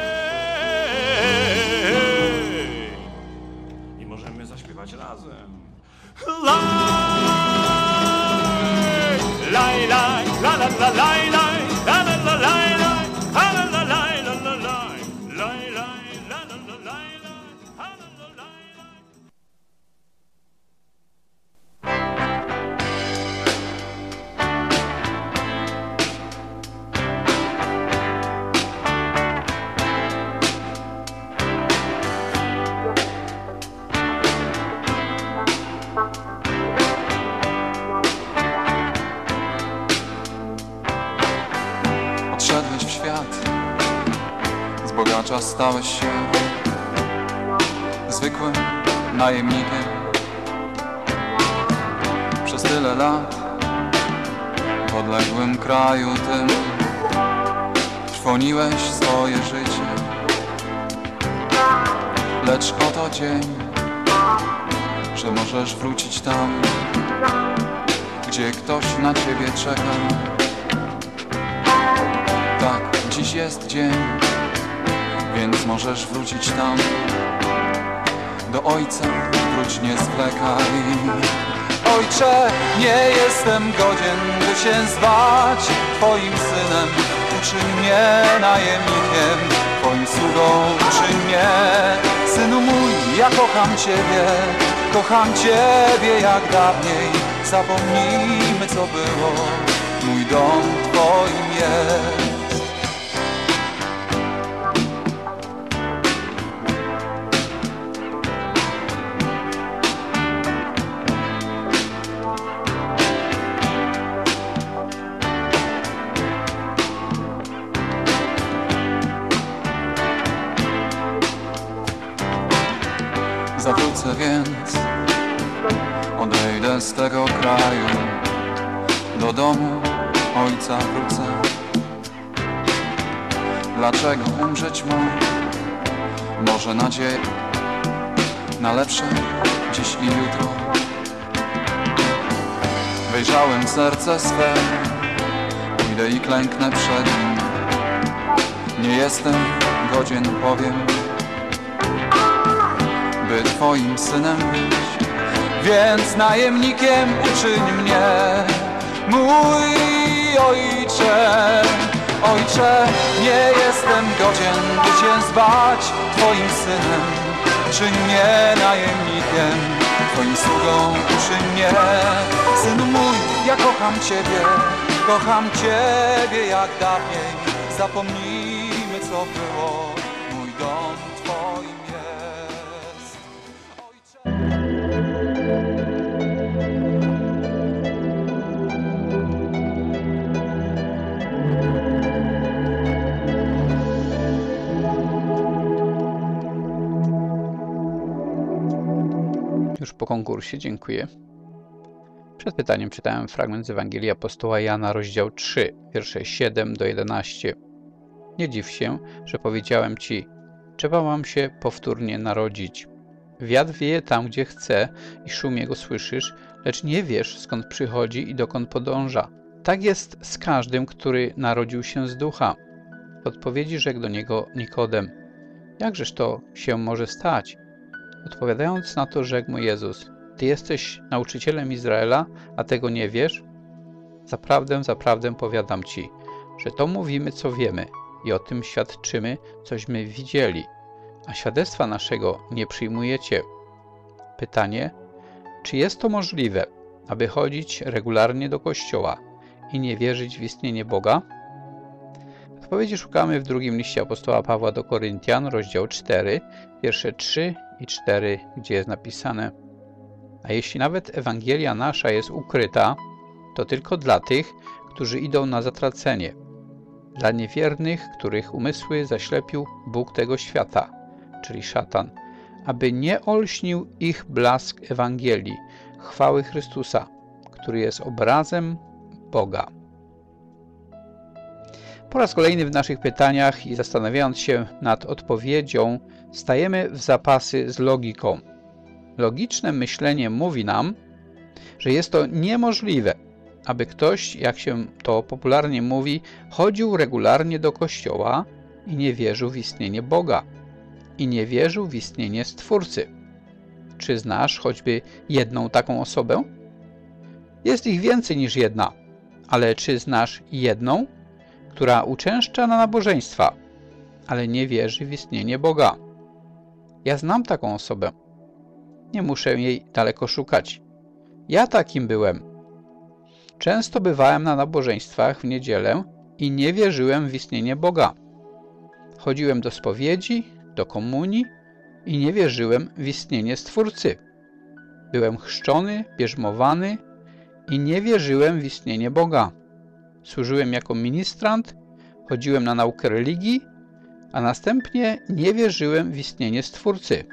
I możemy zaśpiewać razem. Laj, laj, la la la laj, laj, la la la laj, laj, la la la laj, la la laj, laj, laj, la la la laj, laj, la la laj. Odszedłeś w świat, z bogacza stałeś się zwykłym najemnikiem. Przez tyle lat w odległym kraju tym trwoniłeś swoje życie. Lecz oto dzień, że możesz wrócić tam, gdzie ktoś na ciebie czeka. Tak, dziś jest dzień, więc możesz wrócić tam. Do Ojca wróć, nie zwlekaj. Ojcze, nie jestem godzien, by się zwać Twoim synem. Uczyń mnie najemnikiem, Twoim sługą uczyń mnie. Synu mój, ja kocham Ciebie jak dawniej. Zapomnijmy, co było, mój dom Twoim jest. Zawrócę więc, odejdę z tego kraju, do domu Ojca wrócę. Dlaczego umrzeć mam? Może nadzieję na lepsze dziś i jutro. Wejrzałem w serce swe, pójdę i klęknę przed Nim. Nie jestem godzien, powiem, by Twoim synem być, więc najemnikiem uczyń mnie, mój Ojcze. Ojcze, nie jestem godzien, by Cię zwać Twoim synem. Czyń mnie najemnikiem, Twoim sługą uczyń mnie. Synu mój, ja kocham Ciebie jak dawniej. Zapomnijmy, co było, mój dom Twoim jest. Już po konkursie, dziękuję. Przed pytaniem czytałem fragment z Ewangelii apostoła Jana, rozdział 3, wiersze 7 do 11. Nie dziw się, że powiedziałem ci, trzeba wam się powtórnie narodzić. Wiatr wieje tam, gdzie chce i szum jego słyszysz, lecz nie wiesz, skąd przychodzi i dokąd podąża. Tak jest z każdym, który narodził się z ducha. W odpowiedzi rzekł do niego Nikodem, jakżeż to się może stać? Odpowiadając na to, rzekł mu Jezus, ty jesteś nauczycielem Izraela, a tego nie wiesz? Zaprawdę, zaprawdę powiadam ci, że to mówimy, co wiemy i o tym świadczymy, cośmy widzieli, a świadectwa naszego nie przyjmujecie. Pytanie, czy jest to możliwe, aby chodzić regularnie do kościoła i nie wierzyć w istnienie Boga? Odpowiedzi szukamy w drugim liście apostoła Pawła do Koryntian, rozdział 4, wiersze 3 i 4, gdzie jest napisane: a jeśli nawet Ewangelia nasza jest ukryta, to tylko dla tych, którzy idą na zatracenie, dla niewiernych, których umysły zaślepił Bóg tego świata, czyli szatan, aby nie olśnił ich blask Ewangelii, chwały Chrystusa, który jest obrazem Boga. Po raz kolejny w naszych pytaniach i zastanawiając się nad odpowiedzią, stajemy w zapasy z logiką. Logiczne myślenie mówi nam, że jest to niemożliwe, aby ktoś, jak się to popularnie mówi, chodził regularnie do kościoła i nie wierzył w istnienie Boga i nie wierzył w istnienie Stwórcy. Czy znasz choćby jedną taką osobę? Jest ich więcej niż jedna, ale czy znasz jedną, która uczęszcza na nabożeństwa, ale nie wierzy w istnienie Boga? Ja znam taką osobę. Nie muszę jej daleko szukać. Ja takim byłem. Często bywałem na nabożeństwach w niedzielę i nie wierzyłem w istnienie Boga. Chodziłem do spowiedzi, do komunii i nie wierzyłem w istnienie Stwórcy. Byłem chrzczony, bierzmowany i nie wierzyłem w istnienie Boga. Służyłem jako ministrant, chodziłem na naukę religii, a następnie nie wierzyłem w istnienie Stwórcy.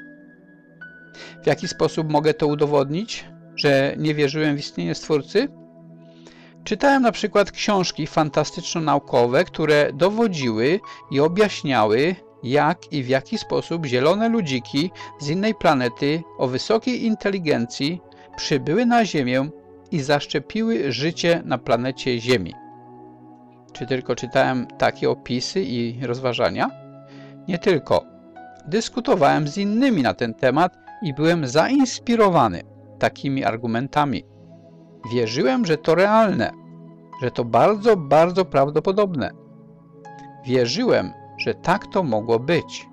W jaki sposób mogę to udowodnić, że nie wierzyłem w istnienie Stwórcy? Czytałem na przykład książki fantastyczno-naukowe, które dowodziły i objaśniały, jak i w jaki sposób zielone ludziki z innej planety o wysokiej inteligencji przybyły na Ziemię i zaszczepiły życie na planecie Ziemi. Czy tylko czytałem takie opisy i rozważania? Nie tylko. Dyskutowałem z innymi na ten temat i byłem zainspirowany takimi argumentami. Wierzyłem, że to realne, że to bardzo, bardzo prawdopodobne. Wierzyłem, że tak to mogło być.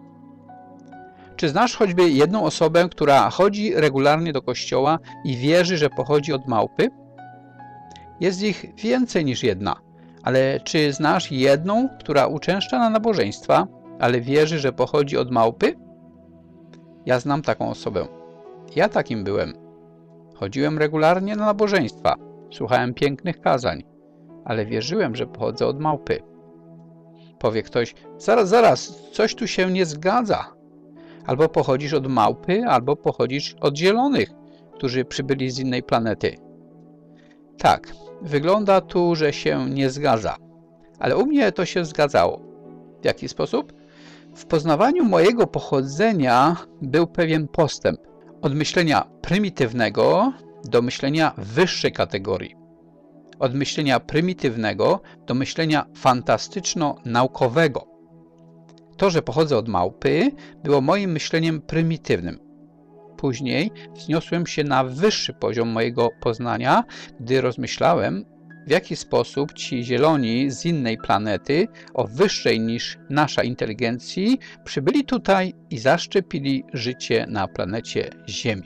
Czy znasz choćby jedną osobę, która chodzi regularnie do kościoła i wierzy, że pochodzi od małpy? Jest ich więcej niż jedna, ale czy znasz jedną, która uczęszcza na nabożeństwa, ale wierzy, że pochodzi od małpy? Ja znam taką osobę. Ja takim byłem. Chodziłem regularnie na nabożeństwa, słuchałem pięknych kazań, ale wierzyłem, że pochodzę od małpy. Powie ktoś, zaraz, coś tu się nie zgadza. Albo pochodzisz od małpy, albo pochodzisz od zielonych, którzy przybyli z innej planety. Tak, wygląda tu, że się nie zgadza, ale u mnie to się zgadzało. W jaki sposób? W poznawaniu mojego pochodzenia był pewien postęp od myślenia prymitywnego do myślenia wyższej kategorii. Od myślenia prymitywnego do myślenia fantastyczno-naukowego. To, że pochodzę od małpy, było moim myśleniem prymitywnym. Później wzniosłem się na wyższy poziom mojego poznania, gdy rozmyślałem, w jaki sposób ci zieloni z innej planety, o wyższej niż nasza inteligencji, przybyli tutaj i zaszczepili życie na planecie Ziemi.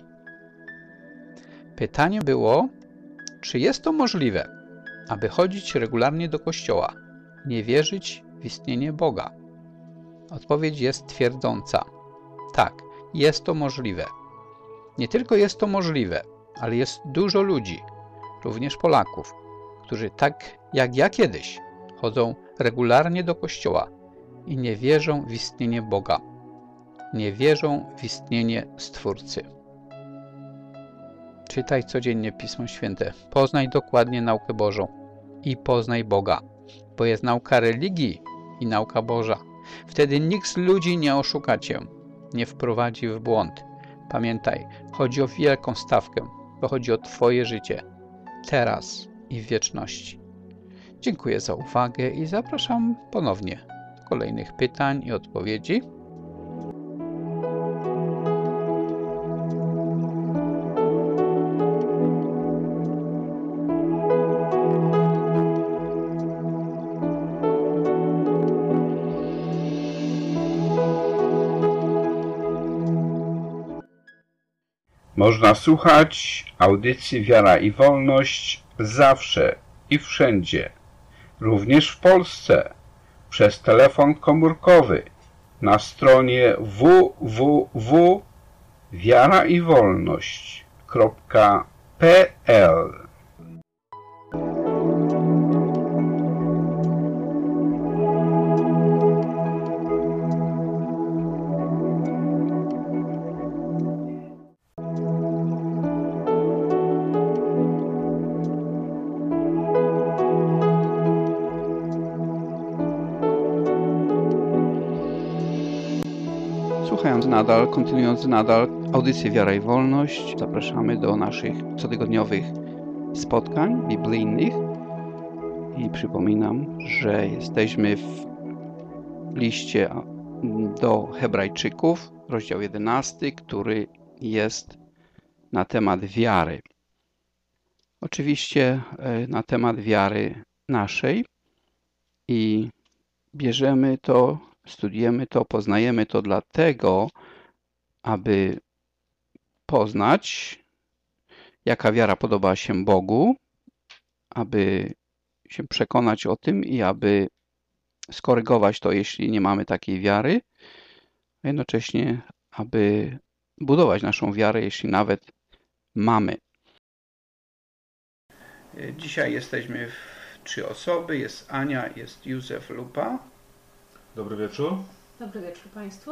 Pytanie było, czy jest to możliwe, aby chodzić regularnie do kościoła, nie wierzyć w istnienie Boga? Odpowiedź jest twierdząca. Tak, jest to możliwe. Nie tylko jest to możliwe, ale jest dużo ludzi, również Polaków, którzy tak jak ja kiedyś chodzą regularnie do kościoła i nie wierzą w istnienie Boga. Nie wierzą w istnienie Stwórcy. Czytaj codziennie Pismo Święte. Poznaj dokładnie naukę Bożą i poznaj Boga, bo jest nauka religii i nauka Boża. Wtedy nikt z ludzi nie oszuka cię, nie wprowadzi w błąd. Pamiętaj, chodzi o wielką stawkę, bo chodzi o twoje życie, teraz i w wieczności. Dziękuję za uwagę i zapraszam ponownie do kolejnych pytań i odpowiedzi. Można słuchać audycji Wiara i Wolność zawsze i wszędzie, również w Polsce, przez telefon komórkowy na stronie www.wiaraiwolność.pl. kontynuując audycję Wiara i Wolność, zapraszamy do naszych cotygodniowych spotkań biblijnych i przypominam, że jesteśmy w liście do Hebrajczyków, rozdział 11, który jest na temat wiary. Oczywiście na temat wiary naszej i bierzemy to, studiujemy to, poznajemy to dlatego, aby poznać, jaka wiara podoba się Bogu, aby się przekonać o tym i aby skorygować to, jeśli nie mamy takiej wiary, a jednocześnie, aby budować naszą wiarę, jeśli nawet mamy. Dzisiaj jesteśmy w 3 osoby. Jest Ania, jest Józef Lupa. Dobry wieczór. Dobry wieczór Państwu.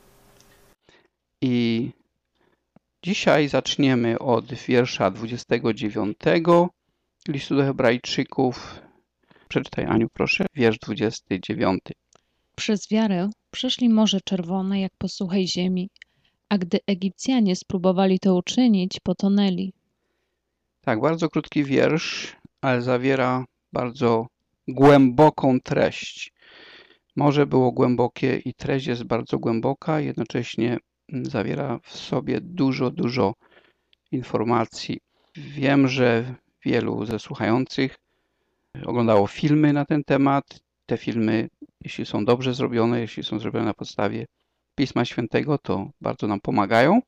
I dzisiaj zaczniemy od wiersza 29 listu do Hebrajczyków. Przeczytaj, Aniu, proszę, wiersz 29. Przez wiarę przeszli Morze Czerwone jak po suchej ziemi, a gdy Egipcjanie spróbowali to uczynić, potonęli. Tak, bardzo krótki wiersz, ale zawiera bardzo głęboką treść. Morze było głębokie i treść jest bardzo głęboka, jednocześnie zawiera w sobie dużo informacji. Wiem, że wielu ze słuchających oglądało filmy na ten temat. Te filmy, jeśli są dobrze zrobione, jeśli są zrobione na podstawie Pisma Świętego, to bardzo nam pomagają.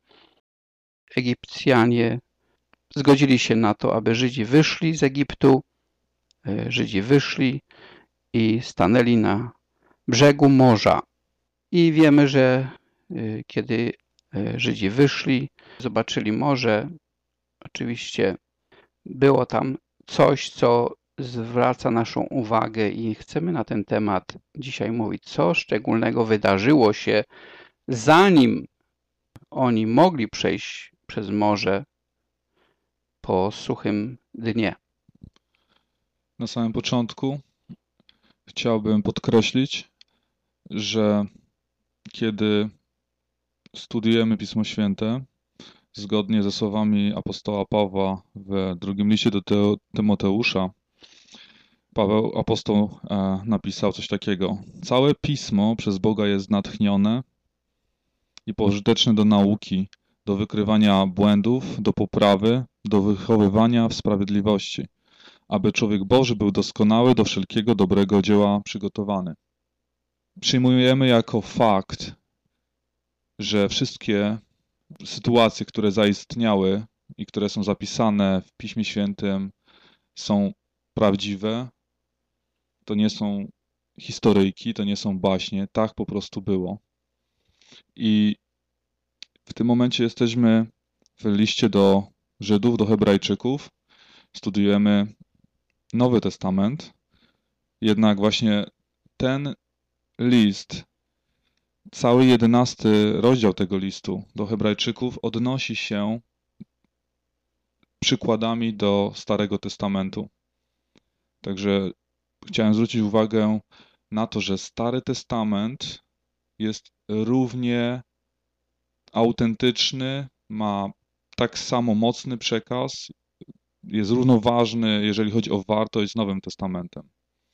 Egipcjanie zgodzili się na to, aby Żydzi wyszli z Egiptu. Żydzi wyszli i stanęli na brzegu morza. I wiemy, że kiedy Żydzi wyszli, zobaczyli morze, oczywiście było tam coś, co zwraca naszą uwagę i chcemy na ten temat dzisiaj mówić, co szczególnego wydarzyło się, zanim oni mogli przejść przez morze po suchym dnie. Na samym początku chciałbym podkreślić, że kiedy studiujemy Pismo Święte, zgodnie ze słowami apostoła Pawła w drugim liście do Tymoteusza, Paweł apostoł napisał coś takiego. Całe Pismo przez Boga jest natchnione i pożyteczne do nauki, do wykrywania błędów, do poprawy, do wychowywania w sprawiedliwości, aby człowiek Boży był doskonały, do wszelkiego dobrego dzieła przygotowany. Przyjmujemy jako fakt, że wszystkie sytuacje, które zaistniały i które są zapisane w Piśmie Świętym, są prawdziwe. To nie są historyjki, to nie są baśnie. Tak po prostu było. I w tym momencie jesteśmy w liście do Żydów, do Hebrajczyków. Studiujemy Nowy Testament. Jednak właśnie ten list, cały 11 rozdział tego listu do Hebrajczyków odnosi się przykładami do Starego Testamentu. Także chciałem zwrócić uwagę na to, że Stary Testament jest równie autentyczny, ma tak samo mocny przekaz, jest równoważny, jeżeli chodzi o wartość z Nowym Testamentem.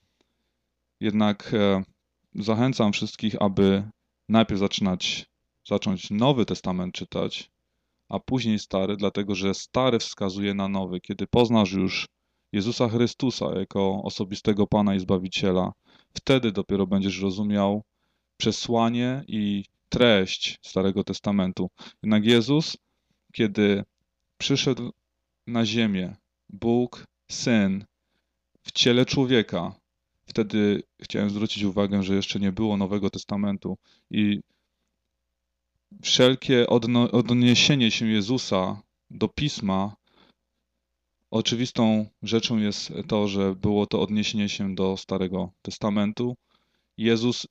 Jednak zachęcam wszystkich, aby najpierw zacząć Nowy Testament czytać, a później Stary, dlatego że Stary wskazuje na Nowy. Kiedy poznasz już Jezusa Chrystusa jako osobistego Pana i Zbawiciela, wtedy dopiero będziesz rozumiał przesłanie i treść Starego Testamentu. Jednak Jezus, kiedy przyszedł na ziemię, Bóg, Syn, w ciele człowieka, wtedy chciałem zwrócić uwagę, że jeszcze nie było Nowego Testamentu i wszelkie odniesienie się Jezusa do Pisma, oczywistą rzeczą jest to, że było to odniesienie się do Starego Testamentu. Jezus,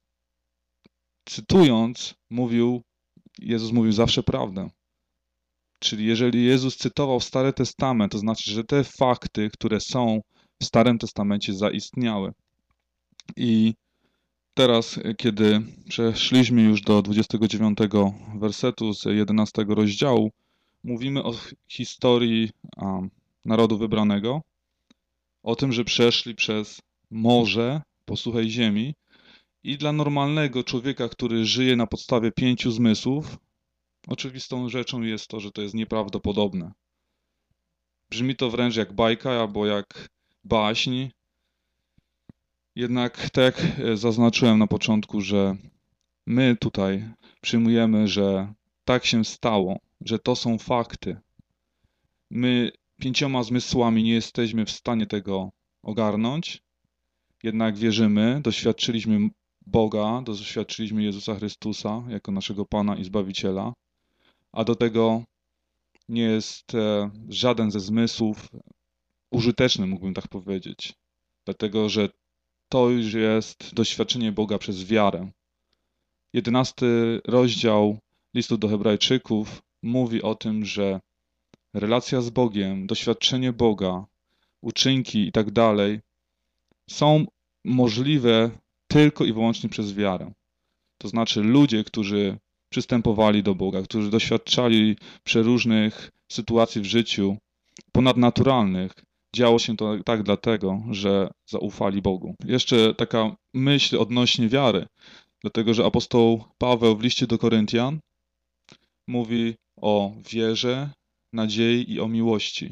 cytując, Jezus mówił zawsze prawdę. Czyli jeżeli Jezus cytował Stary Testament, to znaczy, że te fakty, które są w Starym Testamencie, zaistniały. I teraz, kiedy przeszliśmy już do 29 wersetu z 11 rozdziału, mówimy o historii narodu wybranego, o tym, że przeszli przez morze po suchej ziemi i dla normalnego człowieka, który żyje na podstawie 5 zmysłów, oczywistą rzeczą jest to, że to jest nieprawdopodobne. Brzmi to wręcz jak bajka albo jak baśń. Jednak tak jak zaznaczyłem na początku, że my tutaj przyjmujemy, że tak się stało, że to są fakty. My 5 zmysłami nie jesteśmy w stanie tego ogarnąć, jednak wierzymy, doświadczyliśmy Boga, doświadczyliśmy Jezusa Chrystusa jako naszego Pana i Zbawiciela, a do tego nie jest żaden ze zmysłów użyteczny, mógłbym tak powiedzieć, dlatego że to już jest doświadczenie Boga przez wiarę. 11 rozdział listu do Hebrajczyków mówi o tym, że relacja z Bogiem, doświadczenie Boga, uczynki i tak dalej są możliwe tylko i wyłącznie przez wiarę. To znaczy ludzie, którzy przystępowali do Boga, którzy doświadczali przeróżnych sytuacji w życiu ponadnaturalnych, działo się to tak dlatego, że zaufali Bogu. Jeszcze taka myśl odnośnie wiary, dlatego że apostoł Paweł w liście do Koryntian mówi o wierze, nadziei i o miłości.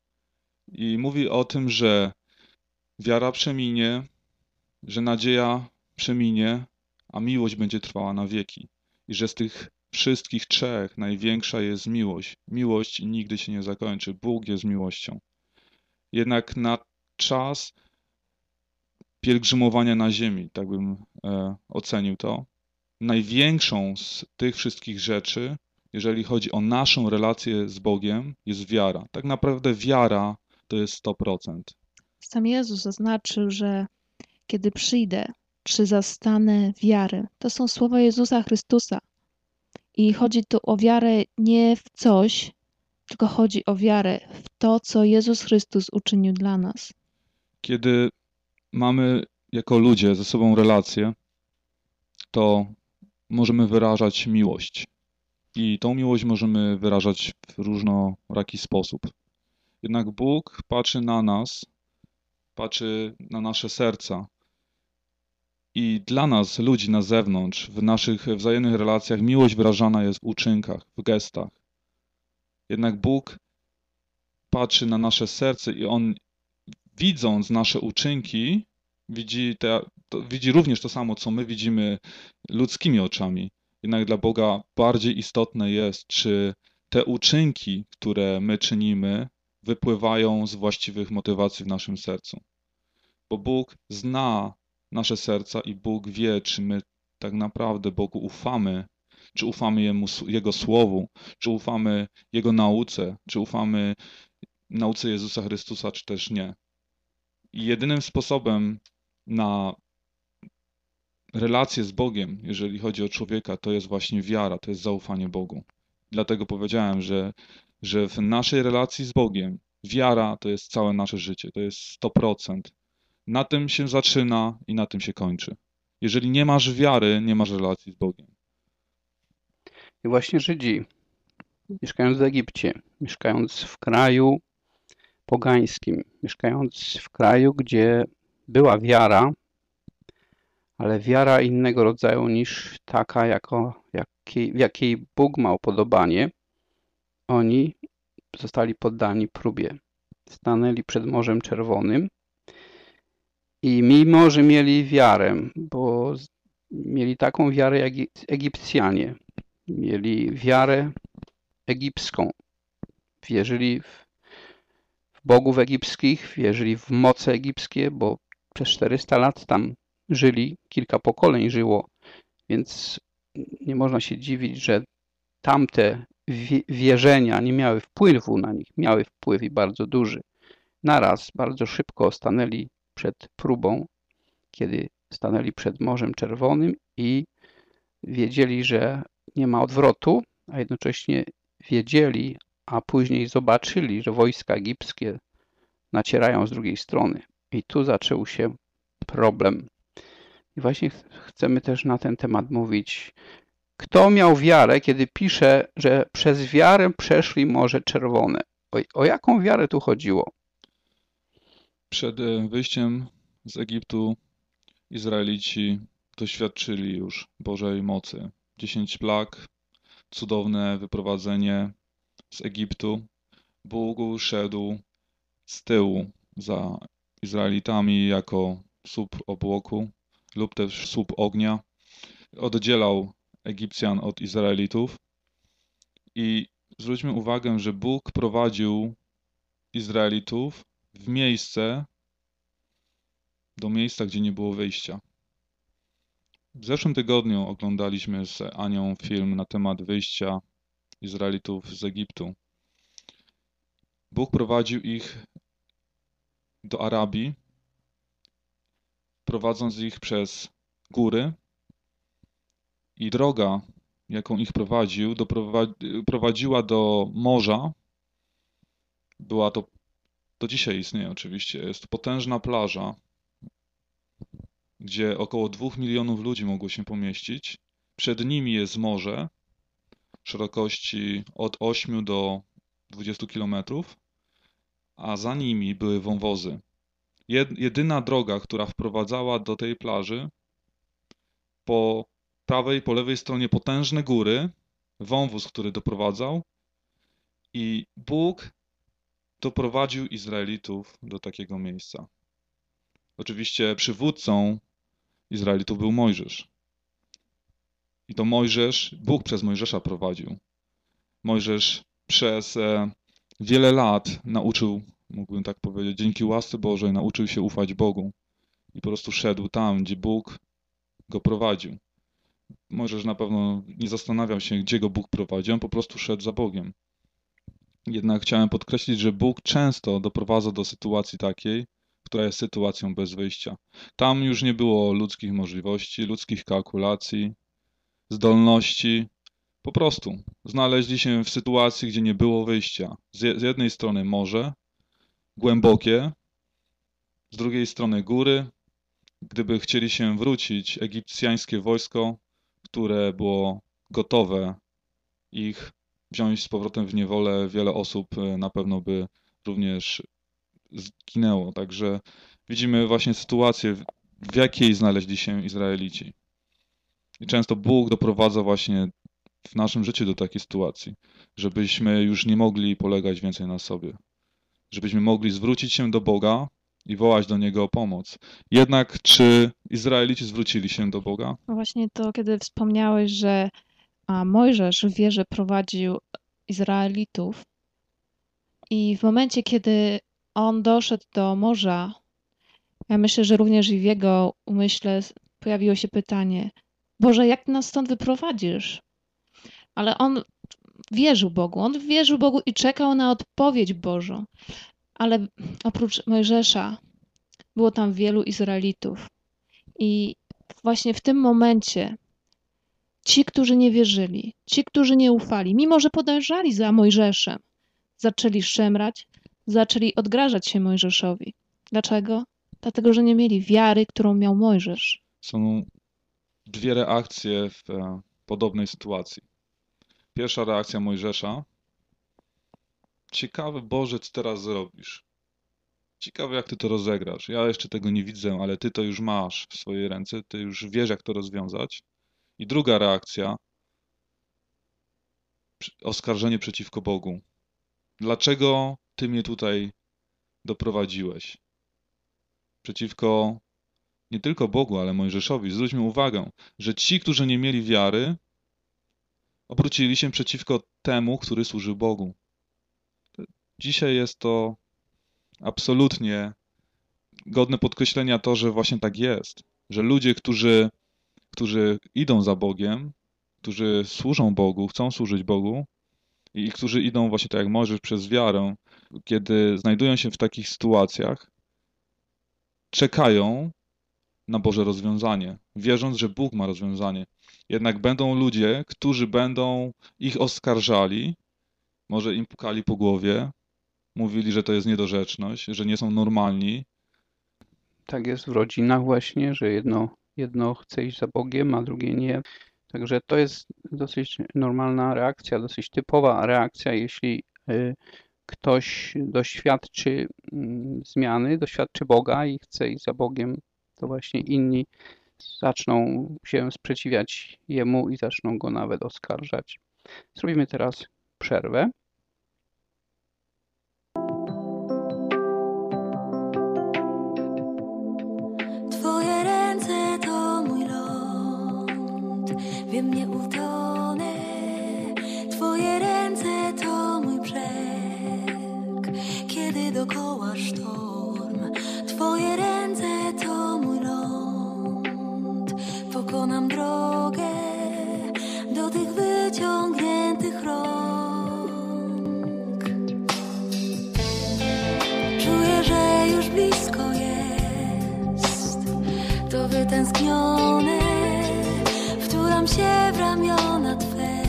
I mówi o tym, że wiara przeminie, że nadzieja przeminie, a miłość będzie trwała na wieki. I że z tych wszystkich 3 największa jest miłość. Miłość nigdy się nie zakończy. Bóg jest miłością. Jednak na czas pielgrzymowania na ziemi, tak bym ocenił to, największą z tych wszystkich rzeczy, jeżeli chodzi o naszą relację z Bogiem, jest wiara. Tak naprawdę wiara to jest 100%. Sam Jezus zaznaczył, że kiedy przyjdę, czy zastanę wiary. To są słowa Jezusa Chrystusa. I chodzi tu o wiarę nie w coś, tylko chodzi o wiarę w to, co Jezus Chrystus uczynił dla nas. Kiedy mamy jako ludzie ze sobą relacje, to możemy wyrażać miłość. I tą miłość możemy wyrażać w różnoraki sposób. Jednak Bóg patrzy na nas, patrzy na nasze serca. I dla nas, ludzi na zewnątrz, w naszych wzajemnych relacjach, miłość wyrażana jest w uczynkach, w gestach. Jednak Bóg patrzy na nasze serce i On, widząc nasze uczynki, widzi również to samo, co my widzimy ludzkimi oczami. Jednak dla Boga bardziej istotne jest, czy te uczynki, które my czynimy, wypływają z właściwych motywacji w naszym sercu. Bo Bóg zna nasze serca i Bóg wie, czy my tak naprawdę Bogu ufamy, czy ufamy Jego Słowu, czy ufamy Jego nauce, czy ufamy nauce Jezusa Chrystusa, czy też nie. I jedynym sposobem na relację z Bogiem, jeżeli chodzi o człowieka, to jest właśnie wiara, to jest zaufanie Bogu. Dlatego powiedziałem, że w naszej relacji z Bogiem wiara to jest całe nasze życie, to jest 100%. Na tym się zaczyna i na tym się kończy. Jeżeli nie masz wiary, nie masz relacji z Bogiem. I właśnie Żydzi, mieszkając w Egipcie, mieszkając w kraju pogańskim, mieszkając w kraju, gdzie była wiara, ale wiara innego rodzaju niż taka, w jakiej Bóg ma upodobanie, oni zostali poddani próbie. Stanęli przed Morzem Czerwonym i mimo, że mieli wiarę, bo mieli taką wiarę jak Egipcjanie, mieli wiarę egipską, wierzyli w bogów egipskich, wierzyli w moce egipskie, bo przez 400 lat tam żyli, kilka pokoleń żyło, więc nie można się dziwić, że tamte wierzenia nie miały wpływu na nich, miały wpływ i bardzo duży. Naraz, bardzo szybko stanęli przed próbą, kiedy stanęli przed Morzem Czerwonym i wiedzieli, że nie ma odwrotu, a jednocześnie wiedzieli, a później zobaczyli, że wojska egipskie nacierają z drugiej strony. I tu zaczął się problem. I właśnie chcemy też na ten temat mówić. Kto miał wiarę, kiedy pisze, że przez wiarę przeszli Morze Czerwone? O jaką wiarę tu chodziło? Przed wyjściem z Egiptu Izraelici doświadczyli już Bożej mocy. 10 plag, cudowne wyprowadzenie z Egiptu. Bóg szedł z tyłu za Izraelitami jako słup obłoku lub też słup ognia. Oddzielał Egipcjan od Izraelitów i zwróćmy uwagę, że Bóg prowadził Izraelitów do miejsca, gdzie nie było wyjścia. W zeszłym tygodniu oglądaliśmy z Anią film na temat wyjścia Izraelitów z Egiptu. Bóg prowadził ich do Arabii, prowadząc ich przez góry i droga, jaką ich prowadził, prowadziła do morza. Była to, do dzisiaj istnieje oczywiście, jest to potężna plaża, gdzie około 2 milionów ludzi mogło się pomieścić. Przed nimi jest morze szerokości od 8 do 20 kilometrów, a za nimi były wąwozy. Jedyna droga, która wprowadzała do tej plaży, po prawej, po lewej stronie potężne góry, wąwóz, który doprowadzał, i Bóg doprowadził Izraelitów do takiego miejsca. Oczywiście przywódcą Izraelitów był Mojżesz. I to Bóg przez Mojżesza prowadził. Mojżesz przez wiele lat nauczył, mógłbym tak powiedzieć, dzięki łasce Bożej nauczył się ufać Bogu. I po prostu szedł tam, gdzie Bóg go prowadził. Mojżesz na pewno nie zastanawiał się, gdzie go Bóg prowadzi, on po prostu szedł za Bogiem. Jednak chciałem podkreślić, że Bóg często doprowadza do sytuacji takiej, która jest sytuacją bez wyjścia. Tam już nie było ludzkich możliwości, ludzkich kalkulacji, zdolności. Po prostu znaleźli się w sytuacji, gdzie nie było wyjścia. Z jednej strony morze, głębokie, z drugiej strony góry. Gdyby chcieli się wrócić, egipcjańskie wojsko, które było gotowe ich wziąć z powrotem w niewolę, wiele osób na pewno by również zginęło. Także widzimy właśnie sytuację, w jakiej znaleźli się Izraelici. I często Bóg doprowadza właśnie w naszym życiu do takiej sytuacji, żebyśmy już nie mogli polegać więcej na sobie. Żebyśmy mogli zwrócić się do Boga i wołać do Niego o pomoc. Jednak czy Izraelici zwrócili się do Boga? No właśnie to, kiedy wspomniałeś, że Mojżesz w wierze prowadził Izraelitów i w momencie, kiedy on doszedł do morza, ja myślę, że również i w jego umyśle pojawiło się pytanie: Boże, jak nas stąd wyprowadzisz? Ale on wierzył Bogu i czekał na odpowiedź Bożą. Ale oprócz Mojżesza było tam wielu Izraelitów. I właśnie w tym momencie ci, którzy nie wierzyli, ci, którzy nie ufali, mimo że podążali za Mojżeszem, zaczęli szemrać, zaczęli odgrażać się Mojżeszowi. Dlaczego? Dlatego, że nie mieli wiary, którą miał Mojżesz. Są dwie reakcje w podobnej sytuacji. Pierwsza reakcja Mojżesza: ciekawe, Boże, co teraz zrobisz? Ciekawe, jak Ty to rozegrasz. Ja jeszcze tego nie widzę, ale Ty to już masz w swojej ręce, Ty już wiesz, jak to rozwiązać. I druga reakcja: oskarżenie przeciwko Bogu. Dlaczego Ty mnie tutaj doprowadziłeś? Przeciwko nie tylko Bogu, ale Mojżeszowi. Zwróćmy uwagę, że ci, którzy nie mieli wiary, obrócili się przeciwko temu, który służył Bogu. Dzisiaj jest to absolutnie godne podkreślenia to, że właśnie tak jest. Że ludzie, którzy idą za Bogiem, którzy służą Bogu, chcą służyć Bogu i którzy idą właśnie tak jak Mojżesz przez wiarę, kiedy znajdują się w takich sytuacjach, czekają na Boże rozwiązanie, wierząc, że Bóg ma rozwiązanie. Jednak będą ludzie, którzy będą ich oskarżali, może im pukali po głowie, mówili, że to jest niedorzeczność, że nie są normalni. Tak jest w rodzinach właśnie, że jedno jedno chce iść za Bogiem, a drugie nie. Także to jest dosyć normalna reakcja, dosyć typowa reakcja, jeśli ktoś doświadczy zmiany, doświadczy Boga i chce iść za Bogiem, to właśnie inni zaczną się sprzeciwiać Jemu i zaczną Go nawet oskarżać. Zrobimy teraz przerwę. Twoje ręce to mój ląd, we mnie utonę. Twoje ręce to mój brzeg, kiedy dokoła sztorm. Twoje ręce to mój ląd, pokonam drogę do tych wyciągniętych rąk. Czuję, że już blisko jest to wytęsknione, wtulam się w ramiona Twe,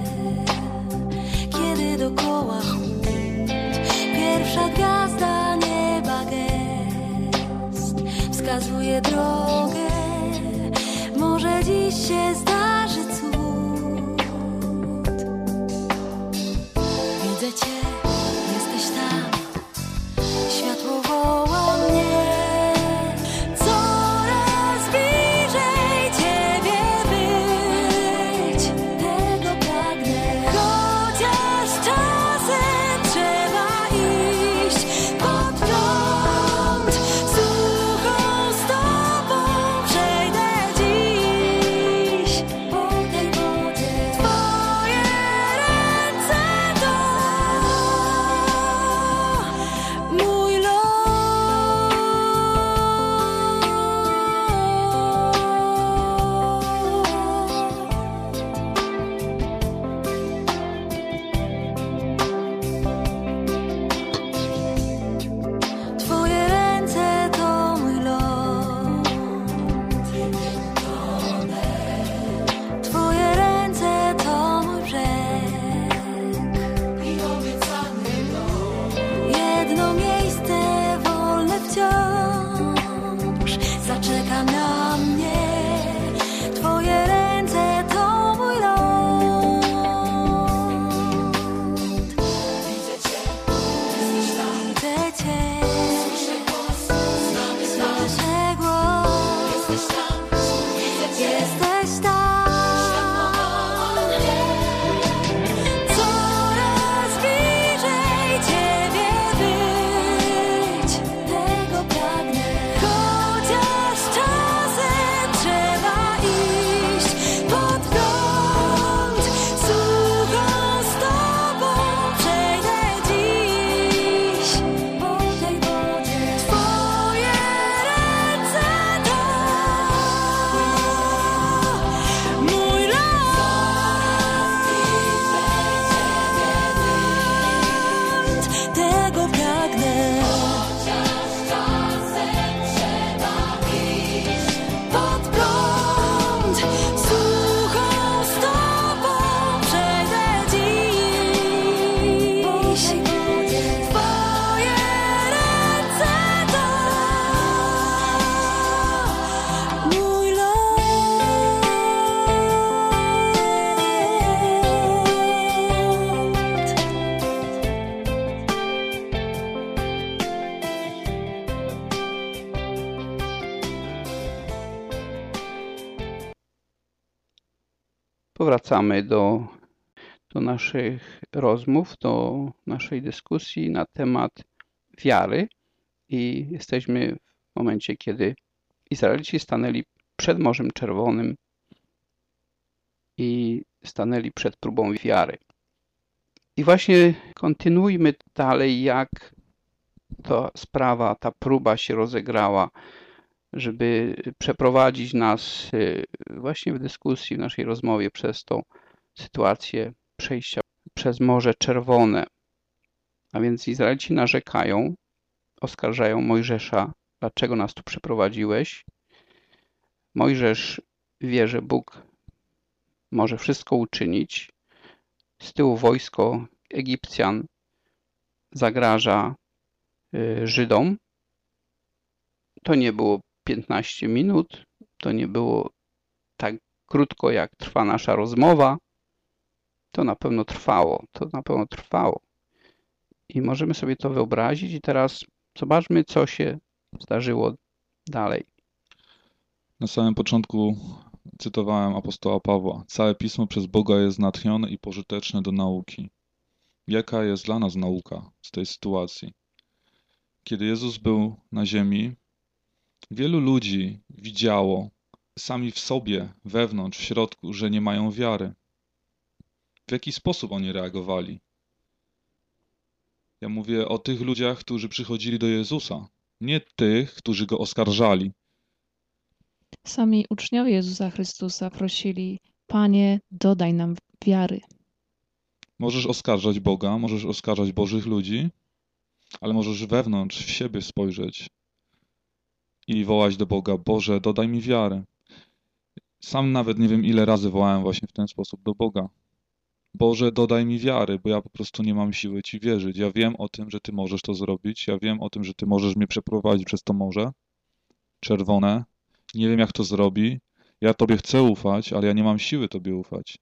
kiedy dokoła chłód. Pierwsza gwiazda nieba gest wskazuje drogę, może dziś się zdarzy cud. Widzę Cię, jesteś tam, światło woła mnie. Coraz bliżej Ciebie być, tego pragnę. Chociaż czasem trzeba iść pod prąd, suchą stopą przejdę dziś po tej wodzie. Twoje ręce to mój Twoje ręce to mój ląd, Twoje ręce to mój brzeg i obiecany dom. Jedno miejsce wolne wciąż zaczeka na mnie. Twoje ręce to mój ląd. Widzę Cię, widzę Cię. Słyszę głos, jesteś tam, jesteś tam. Coraz bliżej Ciebie być, tego pragnę. Chociaż czasem trzeba iść pod prąd, suchą stopą przejdę dziś po tej wodzie. Twoje ręce to mój ląd, tego pragnę. Chociaż czasem trzeba iść pod prąd, suchą stopą przejdę dziś po tej wodzie. Twoje ręce to mój Powracamy do naszych rozmów, do naszej dyskusji na temat wiary i jesteśmy w momencie, kiedy Izraelici stanęli przed Morzem Czerwonym i stanęli przed próbą wiary. I właśnie kontynuujmy dalej, jak ta sprawa, ta próba się rozegrała, żeby przeprowadzić nas właśnie w dyskusji, w naszej rozmowie przez tą sytuację przejścia przez Morze Czerwone. A więc Izraelici narzekają, oskarżają Mojżesza, dlaczego nas tu przeprowadziłeś. Mojżesz wie, że Bóg może wszystko uczynić. Z tyłu wojsko Egipcjan zagraża Żydom. To nie było 15 minut, to nie było tak krótko, jak trwa nasza rozmowa. To na pewno trwało. I możemy sobie to wyobrazić i teraz zobaczmy, co się zdarzyło dalej. Na samym początku cytowałem apostoła Pawła. Całe Pismo przez Boga jest natchnione i pożyteczne do nauki. Jaka jest dla nas nauka z tej sytuacji? Kiedy Jezus był na ziemi, wielu ludzi widziało sami w sobie, wewnątrz, w środku, że nie mają wiary. W jaki sposób oni reagowali? Ja mówię o tych ludziach, którzy przychodzili do Jezusa, nie tych, którzy Go oskarżali. Sami uczniowie Jezusa Chrystusa prosili: Panie, dodaj nam wiary. Możesz oskarżać Boga, możesz oskarżać Bożych ludzi, ale możesz wewnątrz w siebie spojrzeć i wołać do Boga: Boże, dodaj mi wiary. Sam nawet nie wiem, ile razy wołałem właśnie w ten sposób do Boga. Boże, dodaj mi wiary, bo ja po prostu nie mam siły Ci wierzyć. Ja wiem o tym, że Ty możesz to zrobić. Ja wiem o tym, że Ty możesz mnie przeprowadzić przez to morze czerwone. Nie wiem, jak to zrobi. Ja Tobie chcę ufać, ale ja nie mam siły Tobie ufać.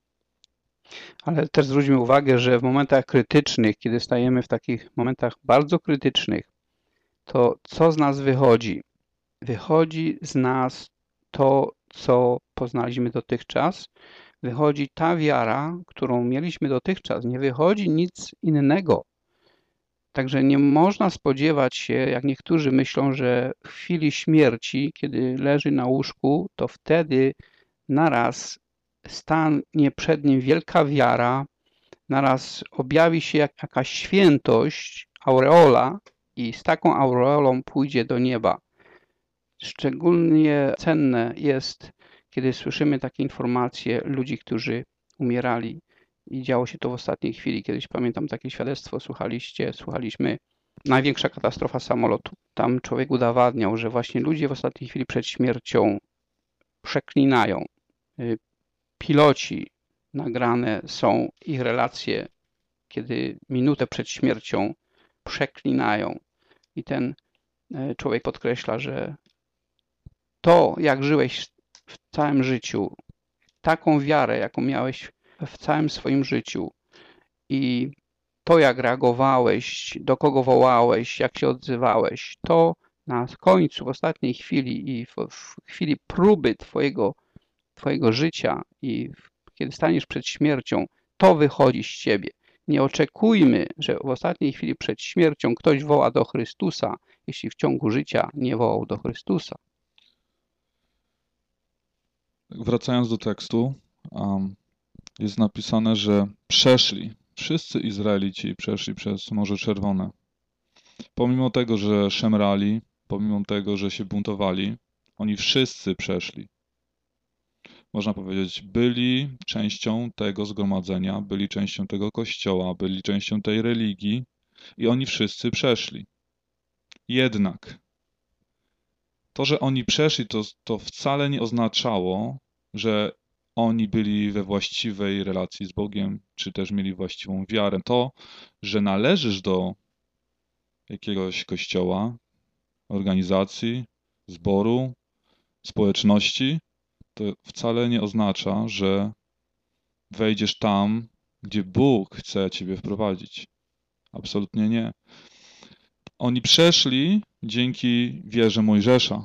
Ale też zwróćmy uwagę, że w momentach krytycznych, kiedy stajemy w takich momentach bardzo krytycznych, to co z nas wychodzi? Wychodzi z nas to, co poznaliśmy dotychczas. Wychodzi ta wiara, którą mieliśmy dotychczas. Nie wychodzi nic innego. Także nie można spodziewać się, jak niektórzy myślą, że w chwili śmierci, kiedy leży na łóżku, to wtedy naraz stanie przed nim wielka wiara, naraz objawi się jakaś świętość, aureola i z taką aureolą pójdzie do nieba. Szczególnie cenne jest, kiedy słyszymy takie informacje ludzi, którzy umierali i działo się to w ostatniej chwili. Kiedyś pamiętam takie świadectwo, słuchaliśmy, największa katastrofa samolotu. Tam człowiek udowadniał, że właśnie ludzie w ostatniej chwili przed śmiercią przeklinają. Piloci, nagrane są ich relacje, kiedy minutę przed śmiercią przeklinają. I ten człowiek podkreśla, że to, jak żyłeś w całym życiu, taką wiarę, jaką miałeś w całym swoim życiu i to, jak reagowałeś, do kogo wołałeś, jak się odzywałeś, to na końcu, w ostatniej chwili i w chwili próby twojego życia i kiedy staniesz przed śmiercią, to wychodzi z ciebie. Nie oczekujmy, że w ostatniej chwili przed śmiercią ktoś woła do Chrystusa, jeśli w ciągu życia nie wołał do Chrystusa. Wracając do tekstu, jest napisane, że wszyscy Izraelici przeszli przez Morze Czerwone. Pomimo tego, że szemrali, pomimo tego, że się buntowali, oni wszyscy przeszli. Można powiedzieć, byli częścią tego zgromadzenia, byli częścią tego kościoła, byli częścią tej religii i oni wszyscy przeszli. Jednak to, że oni przeszli, to wcale nie oznaczało, że oni byli we właściwej relacji z Bogiem, czy też mieli właściwą wiarę. To, że należysz do jakiegoś kościoła, organizacji, zboru, społeczności, to wcale nie oznacza, że wejdziesz tam, gdzie Bóg chce Ciebie wprowadzić. Absolutnie nie. Oni przeszli dzięki wierze Mojżesza.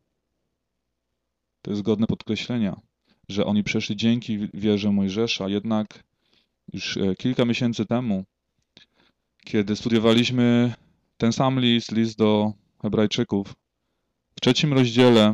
To jest godne podkreślenia, że oni przeszli dzięki wierze Mojżesza. Jednak już kilka miesięcy temu, kiedy studiowaliśmy ten sam list do Hebrajczyków, w 3 rozdziale,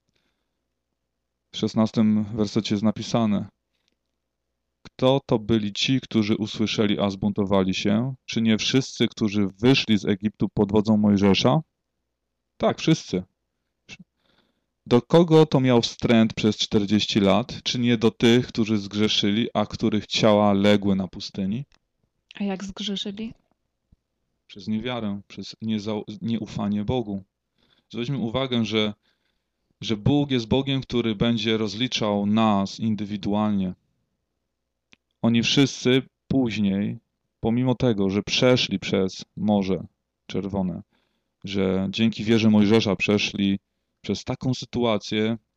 w 16 wersecie jest napisane: kto to byli ci, którzy usłyszeli, a zbuntowali się? Czy nie wszyscy, którzy wyszli z Egiptu pod wodzą Mojżesza? Tak, wszyscy. Do kogo to miał wstręt przez 40 lat? Czy nie do tych, którzy zgrzeszyli, a których ciała legły na pustyni? A jak zgrzeszyli? Przez niewiarę, przez nieufanie Bogu. Zwróćmy uwagę, że Bóg jest Bogiem, który będzie rozliczał nas indywidualnie. Oni wszyscy później, pomimo tego, że przeszli przez Morze Czerwone, że dzięki wierze Mojżesza przeszli przez taką sytuację,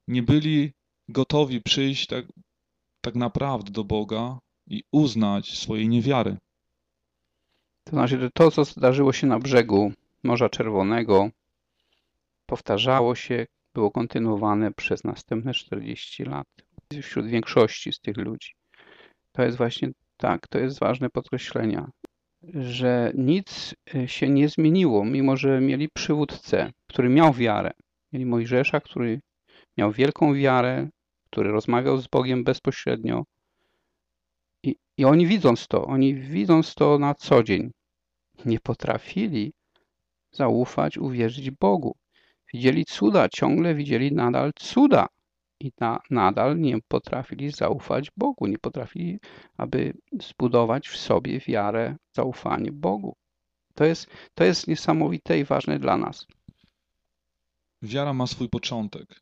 Nie byli gotowi przyjść tak naprawdę do Boga i uznać swojej niewiary. To znaczy, że to, co zdarzyło się na brzegu Morza Czerwonego, powtarzało się, było kontynuowane przez następne 40 lat wśród większości z tych ludzi. To jest właśnie tak, to jest ważne podkreślenia, że nic się nie zmieniło, mimo że mieli przywódcę, który miał wiarę. Mieli Mojżesza, który miał wielką wiarę, który rozmawiał z Bogiem bezpośrednio. I oni widząc to na co dzień, nie potrafili zaufać, uwierzyć Bogu. Widzieli cuda, ciągle widzieli nadal cuda i nadal nie potrafili zaufać Bogu, nie potrafili, aby zbudować w sobie wiarę, zaufanie Bogu. To jest niesamowite i ważne dla nas. Wiara ma swój początek.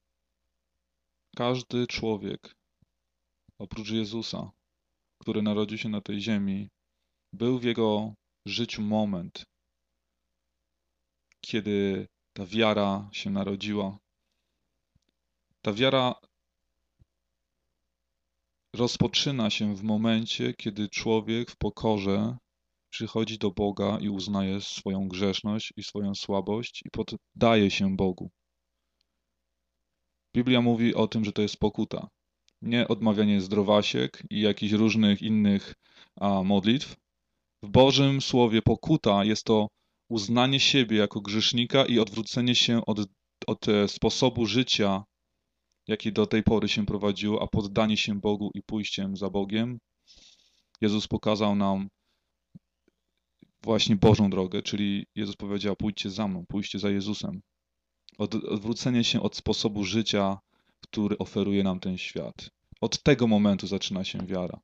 Każdy człowiek, oprócz Jezusa, który narodził się na tej ziemi, był w jego życiu moment, kiedy ta wiara się narodziła. Ta wiara rozpoczyna się w momencie, kiedy człowiek w pokorze przychodzi do Boga i uznaje swoją grzeszność i swoją słabość i poddaje się Bogu. Biblia mówi o tym, że to jest pokuta. Nie odmawianie zdrowasiek i jakichś różnych innych modlitw. W Bożym Słowie pokuta jest to uznanie siebie jako grzesznika i odwrócenie się od sposobu życia, jaki do tej pory się prowadziło, a poddanie się Bogu i pójściem za Bogiem. Jezus pokazał nam właśnie Bożą drogę, czyli Jezus powiedział: pójdźcie za mną, pójdźcie za Jezusem. Odwrócenie się od sposobu życia, który oferuje nam ten świat. Od tego momentu zaczyna się wiara.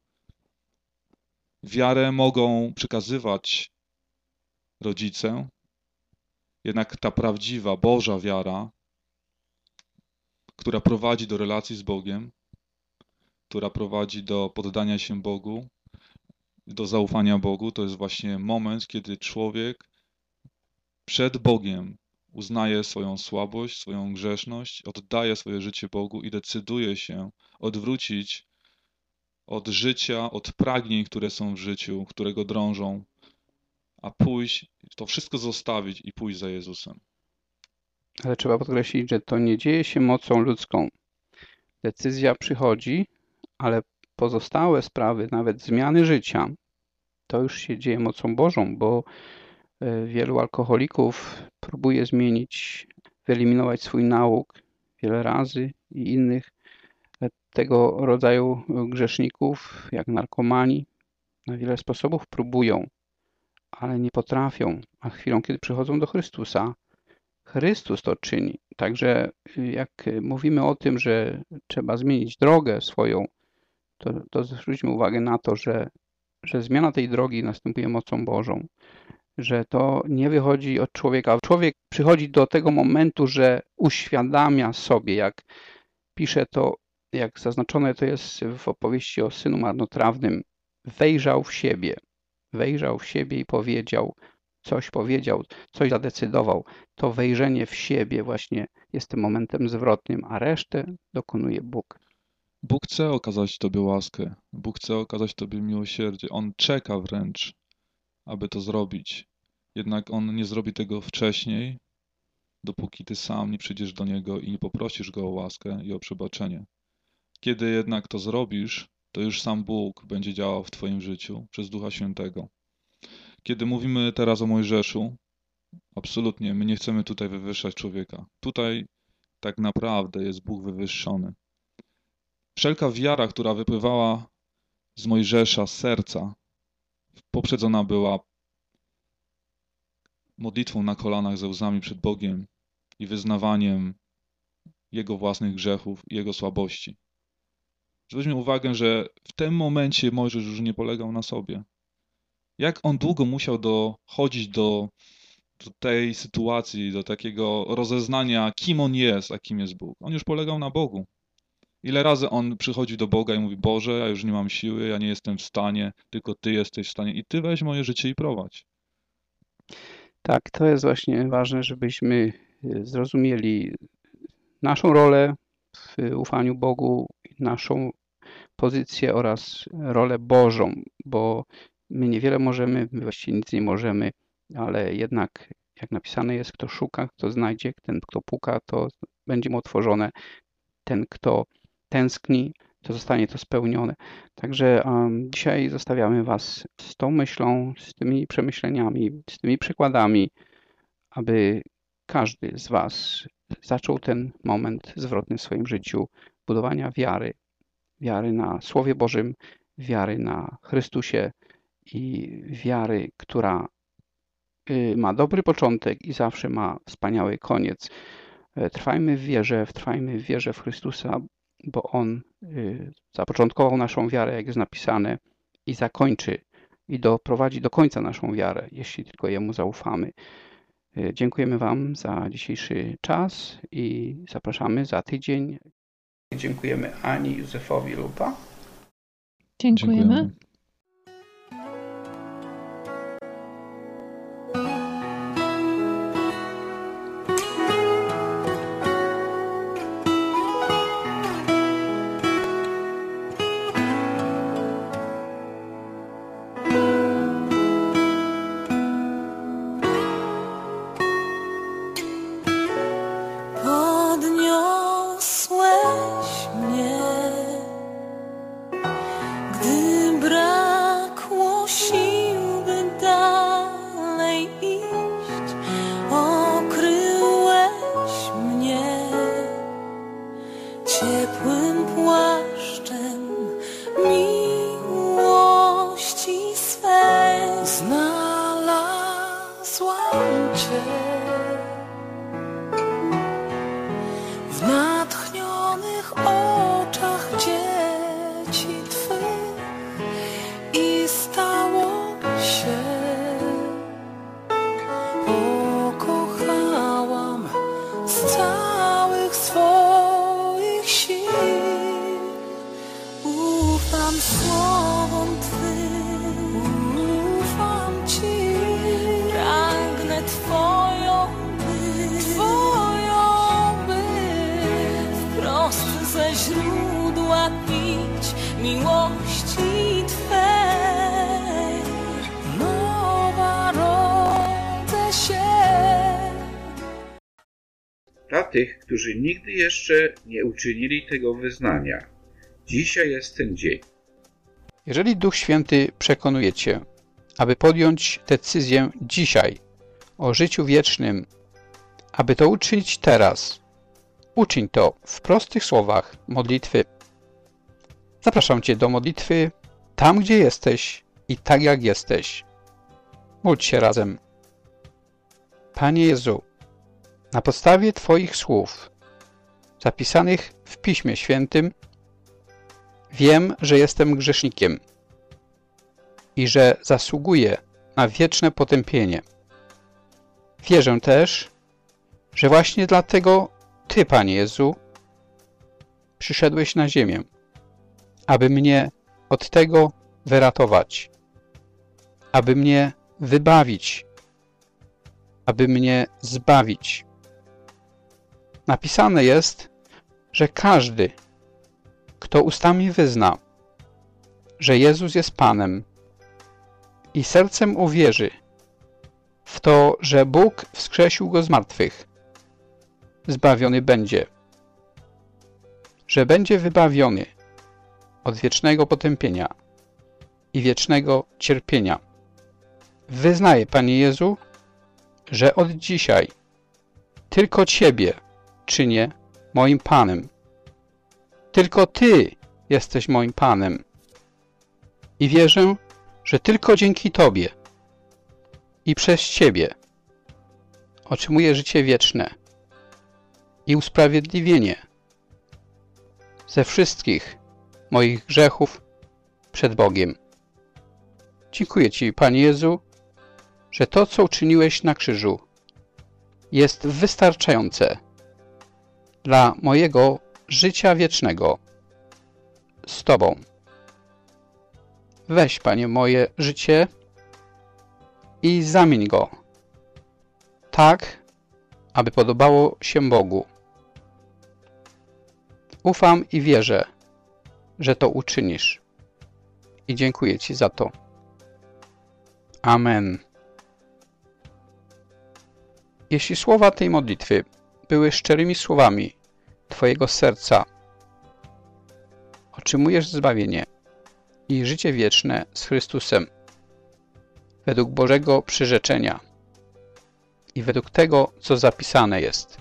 Wiarę mogą przekazywać rodzice, jednak ta prawdziwa, Boża wiara, która prowadzi do relacji z Bogiem, która prowadzi do poddania się Bogu, do zaufania Bogu, to jest właśnie moment, kiedy człowiek przed Bogiem uznaje swoją słabość, swoją grzeszność, oddaje swoje życie Bogu i decyduje się odwrócić od życia, od pragnień, które są w życiu, którego drążą, a pójść, to wszystko zostawić i pójść za Jezusem. Ale trzeba podkreślić, że to nie dzieje się mocą ludzką. Decyzja przychodzi, ale pozostałe sprawy, nawet zmiany życia, to już się dzieje mocą Bożą, bo wielu alkoholików próbuje zmienić, wyeliminować swój nauk wiele razy i innych tego rodzaju grzeszników, jak narkomani, na wiele sposobów próbują, ale nie potrafią, a chwilą, kiedy przychodzą do Chrystusa, Chrystus to czyni. Także jak mówimy o tym, że trzeba zmienić drogę swoją, to zwróćmy uwagę na to, że zmiana tej drogi następuje mocą Bożą, że to nie wychodzi od człowieka. Człowiek przychodzi do tego momentu, że uświadamia sobie, jak pisze to, jak zaznaczone to jest w opowieści o synu marnotrawnym, wejrzał w siebie i powiedział, coś zadecydował. To wejrzenie w siebie właśnie jest tym momentem zwrotnym, a resztę dokonuje Bóg. Bóg chce okazać Tobie łaskę. Bóg chce okazać Tobie miłosierdzie. On czeka wręcz, aby to zrobić. Jednak On nie zrobi tego wcześniej, dopóki Ty sam nie przyjdziesz do Niego i nie poprosisz Go o łaskę i o przebaczenie. Kiedy jednak to zrobisz, to już sam Bóg będzie działał w Twoim życiu przez Ducha Świętego. Kiedy mówimy teraz o Mojżeszu, absolutnie, my nie chcemy tutaj wywyższać człowieka. Tutaj tak naprawdę jest Bóg wywyższony. Wszelka wiara, która wypływała z Mojżesza, z serca, poprzedzona była modlitwą na kolanach ze łzami przed Bogiem i wyznawaniem Jego własnych grzechów i Jego słabości. Zwróćmy uwagę, że w tym momencie Mojżesz już nie polegał na sobie. Jak on długo musiał dochodzić do tej sytuacji, do takiego rozeznania, kim on jest, a kim jest Bóg. On już polegał na Bogu. Ile razy on przychodzi do Boga i mówi: Boże, ja już nie mam siły, ja nie jestem w stanie, tylko Ty jesteś w stanie i Ty weź moje życie i prowadź. Tak, to jest właśnie ważne, żebyśmy zrozumieli naszą rolę w w ufaniu Bogu, naszą pozycję oraz rolę Bożą, bo my niewiele możemy, my właściwie nic nie możemy, ale jednak jak napisane jest, kto szuka, kto znajdzie, ten kto puka, to będzie mu otworzone, ten kto tęskni, to zostanie to spełnione. Także dzisiaj zostawiamy Was z tą myślą, z tymi przemyśleniami, z tymi przykładami, aby każdy z Was zaczął ten moment zwrotny w swoim życiu budowania wiary. Wiary na Słowie Bożym, wiary na Chrystusie i wiary, która ma dobry początek i zawsze ma wspaniały koniec. Trwajmy w wierze w Chrystusa, bo On zapoczątkował naszą wiarę, jak jest napisane, i zakończy i doprowadzi do końca naszą wiarę, jeśli tylko Jemu zaufamy. Dziękujemy Wam za dzisiejszy czas i zapraszamy za tydzień. Dziękujemy Ani, Józefowi, Lupa. Dziękujemy. Podniosłeś mnie, gdy brakło sił, by dalej iść. Okryłeś mnie ciepłym płaszczem miłości swej. Znalazłam Cię w natchnionych oczach dzieci Twych i stało się. Pokochałam z całych swoich sił. Ufam słowom Twym, ufam Ci. Pragnę Twoją być, wprost ze źródła pić miłości Twej. Nowa rodzę się. Dla tych, którzy nigdy jeszcze nie uczynili tego wyznania, dzisiaj jest ten dzień. Jeżeli Duch Święty przekonuje Cię, aby podjąć decyzję dzisiaj o życiu wiecznym, aby to uczynić teraz, uczyń to w prostych słowach modlitwy. Zapraszam Cię do modlitwy tam, gdzie jesteś i tak jak jesteś. Módl się razem. Panie Jezu, na podstawie Twoich słów, zapisanych w Piśmie Świętym, wiem, że jestem grzesznikiem i że zasługuję na wieczne potępienie. Wierzę też, że właśnie dlatego Ty, Panie Jezu, przyszedłeś na ziemię, aby mnie od tego wyratować, aby mnie wybawić, aby mnie zbawić. Napisane jest, że każdy, kto ustami wyzna, że Jezus jest Panem i sercem uwierzy w to, że Bóg wskrzesił Go z martwych, zbawiony będzie, że będzie wybawiony od wiecznego potępienia i wiecznego cierpienia. Wyznaję, Panie Jezu, że od dzisiaj tylko Ciebie czynię moim Panem. Tylko Ty jesteś moim Panem. I wierzę, że tylko dzięki Tobie i przez Ciebie otrzymuję życie wieczne i usprawiedliwienie ze wszystkich moich grzechów przed Bogiem. Dziękuję Ci, Panie Jezu, że to, co uczyniłeś na krzyżu, jest wystarczające dla mojego życia wiecznego z Tobą. Weź, Panie, moje życie i zamień go tak, aby podobało się Bogu. Ufam i wierzę, że to uczynisz. I dziękuję Ci za to. Amen. Jeśli słowa tej modlitwy były szczerymi słowami Twojego serca, otrzymujesz zbawienie i życie wieczne z Chrystusem według Bożego przyrzeczenia i według tego, co zapisane jest.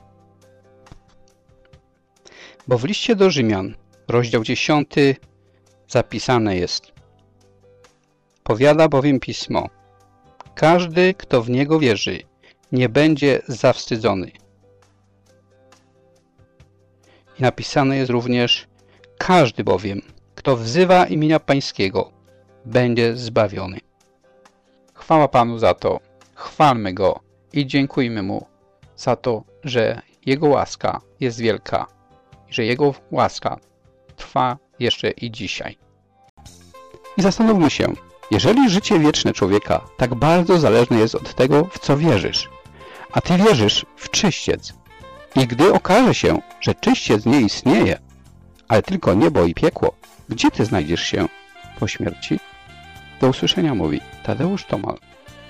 Bo w liście do Rzymian, rozdział 10, zapisane jest: powiada bowiem Pismo: każdy, kto w Niego wierzy, nie będzie zawstydzony. I napisane jest również: każdy bowiem, kto wzywa imienia Pańskiego, będzie zbawiony. Chwała Panu za to, chwalmy Go i dziękujmy Mu za to, że Jego łaska jest wielka i że Jego łaska trwa jeszcze i dzisiaj. I zastanówmy się, jeżeli życie wieczne człowieka tak bardzo zależne jest od tego, w co wierzysz, a Ty wierzysz w czyściec, i gdy okaże się, że czyściec nie istnieje, ale tylko niebo i piekło, gdzie Ty znajdziesz się po śmierci? Do usłyszenia mówi Tadeusz Tomal.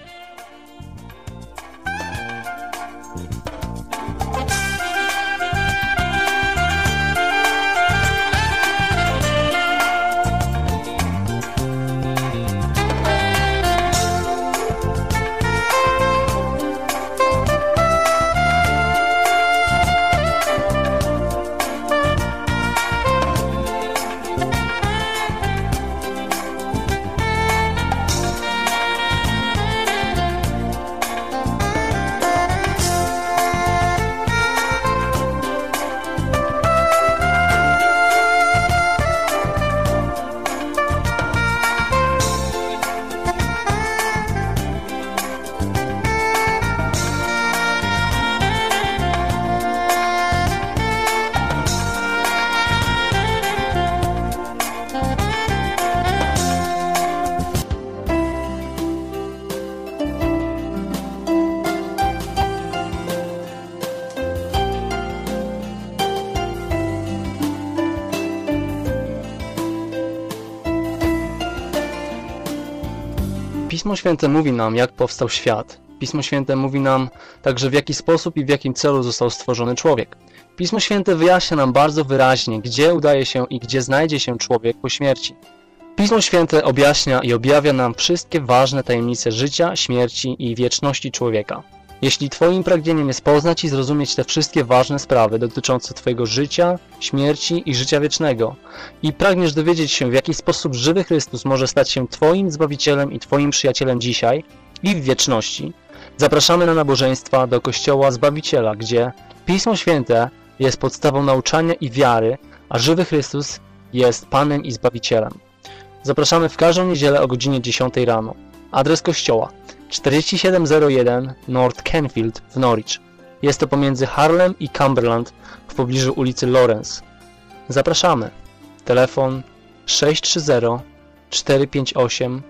Pismo Święte mówi nam, jak powstał świat. Pismo Święte mówi nam także, w jaki sposób i w jakim celu został stworzony człowiek. Pismo Święte wyjaśnia nam bardzo wyraźnie, gdzie udaje się i gdzie znajdzie się człowiek po śmierci. Pismo Święte objaśnia i objawia nam wszystkie ważne tajemnice życia, śmierci i wieczności człowieka. Jeśli Twoim pragnieniem jest poznać i zrozumieć te wszystkie ważne sprawy dotyczące Twojego życia, śmierci i życia wiecznego i pragniesz dowiedzieć się, w jaki sposób żywy Chrystus może stać się Twoim Zbawicielem i Twoim przyjacielem dzisiaj i w wieczności, zapraszamy na nabożeństwa do Kościoła Zbawiciela, gdzie Pismo Święte jest podstawą nauczania i wiary, a żywy Chrystus jest Panem i Zbawicielem. Zapraszamy w każdą niedzielę o godzinie 10 rano. Adres kościoła: 4701 North Canfield w Norwich. Jest to pomiędzy Harlem i Cumberland w pobliżu ulicy Lawrence. Zapraszamy. Telefon 630 458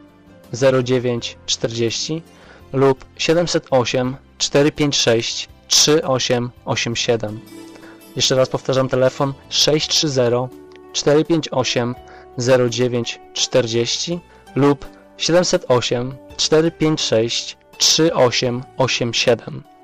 0940 lub 708 456 3887. Jeszcze raz powtarzam, telefon 630 458 0940 lub 708 456 3887.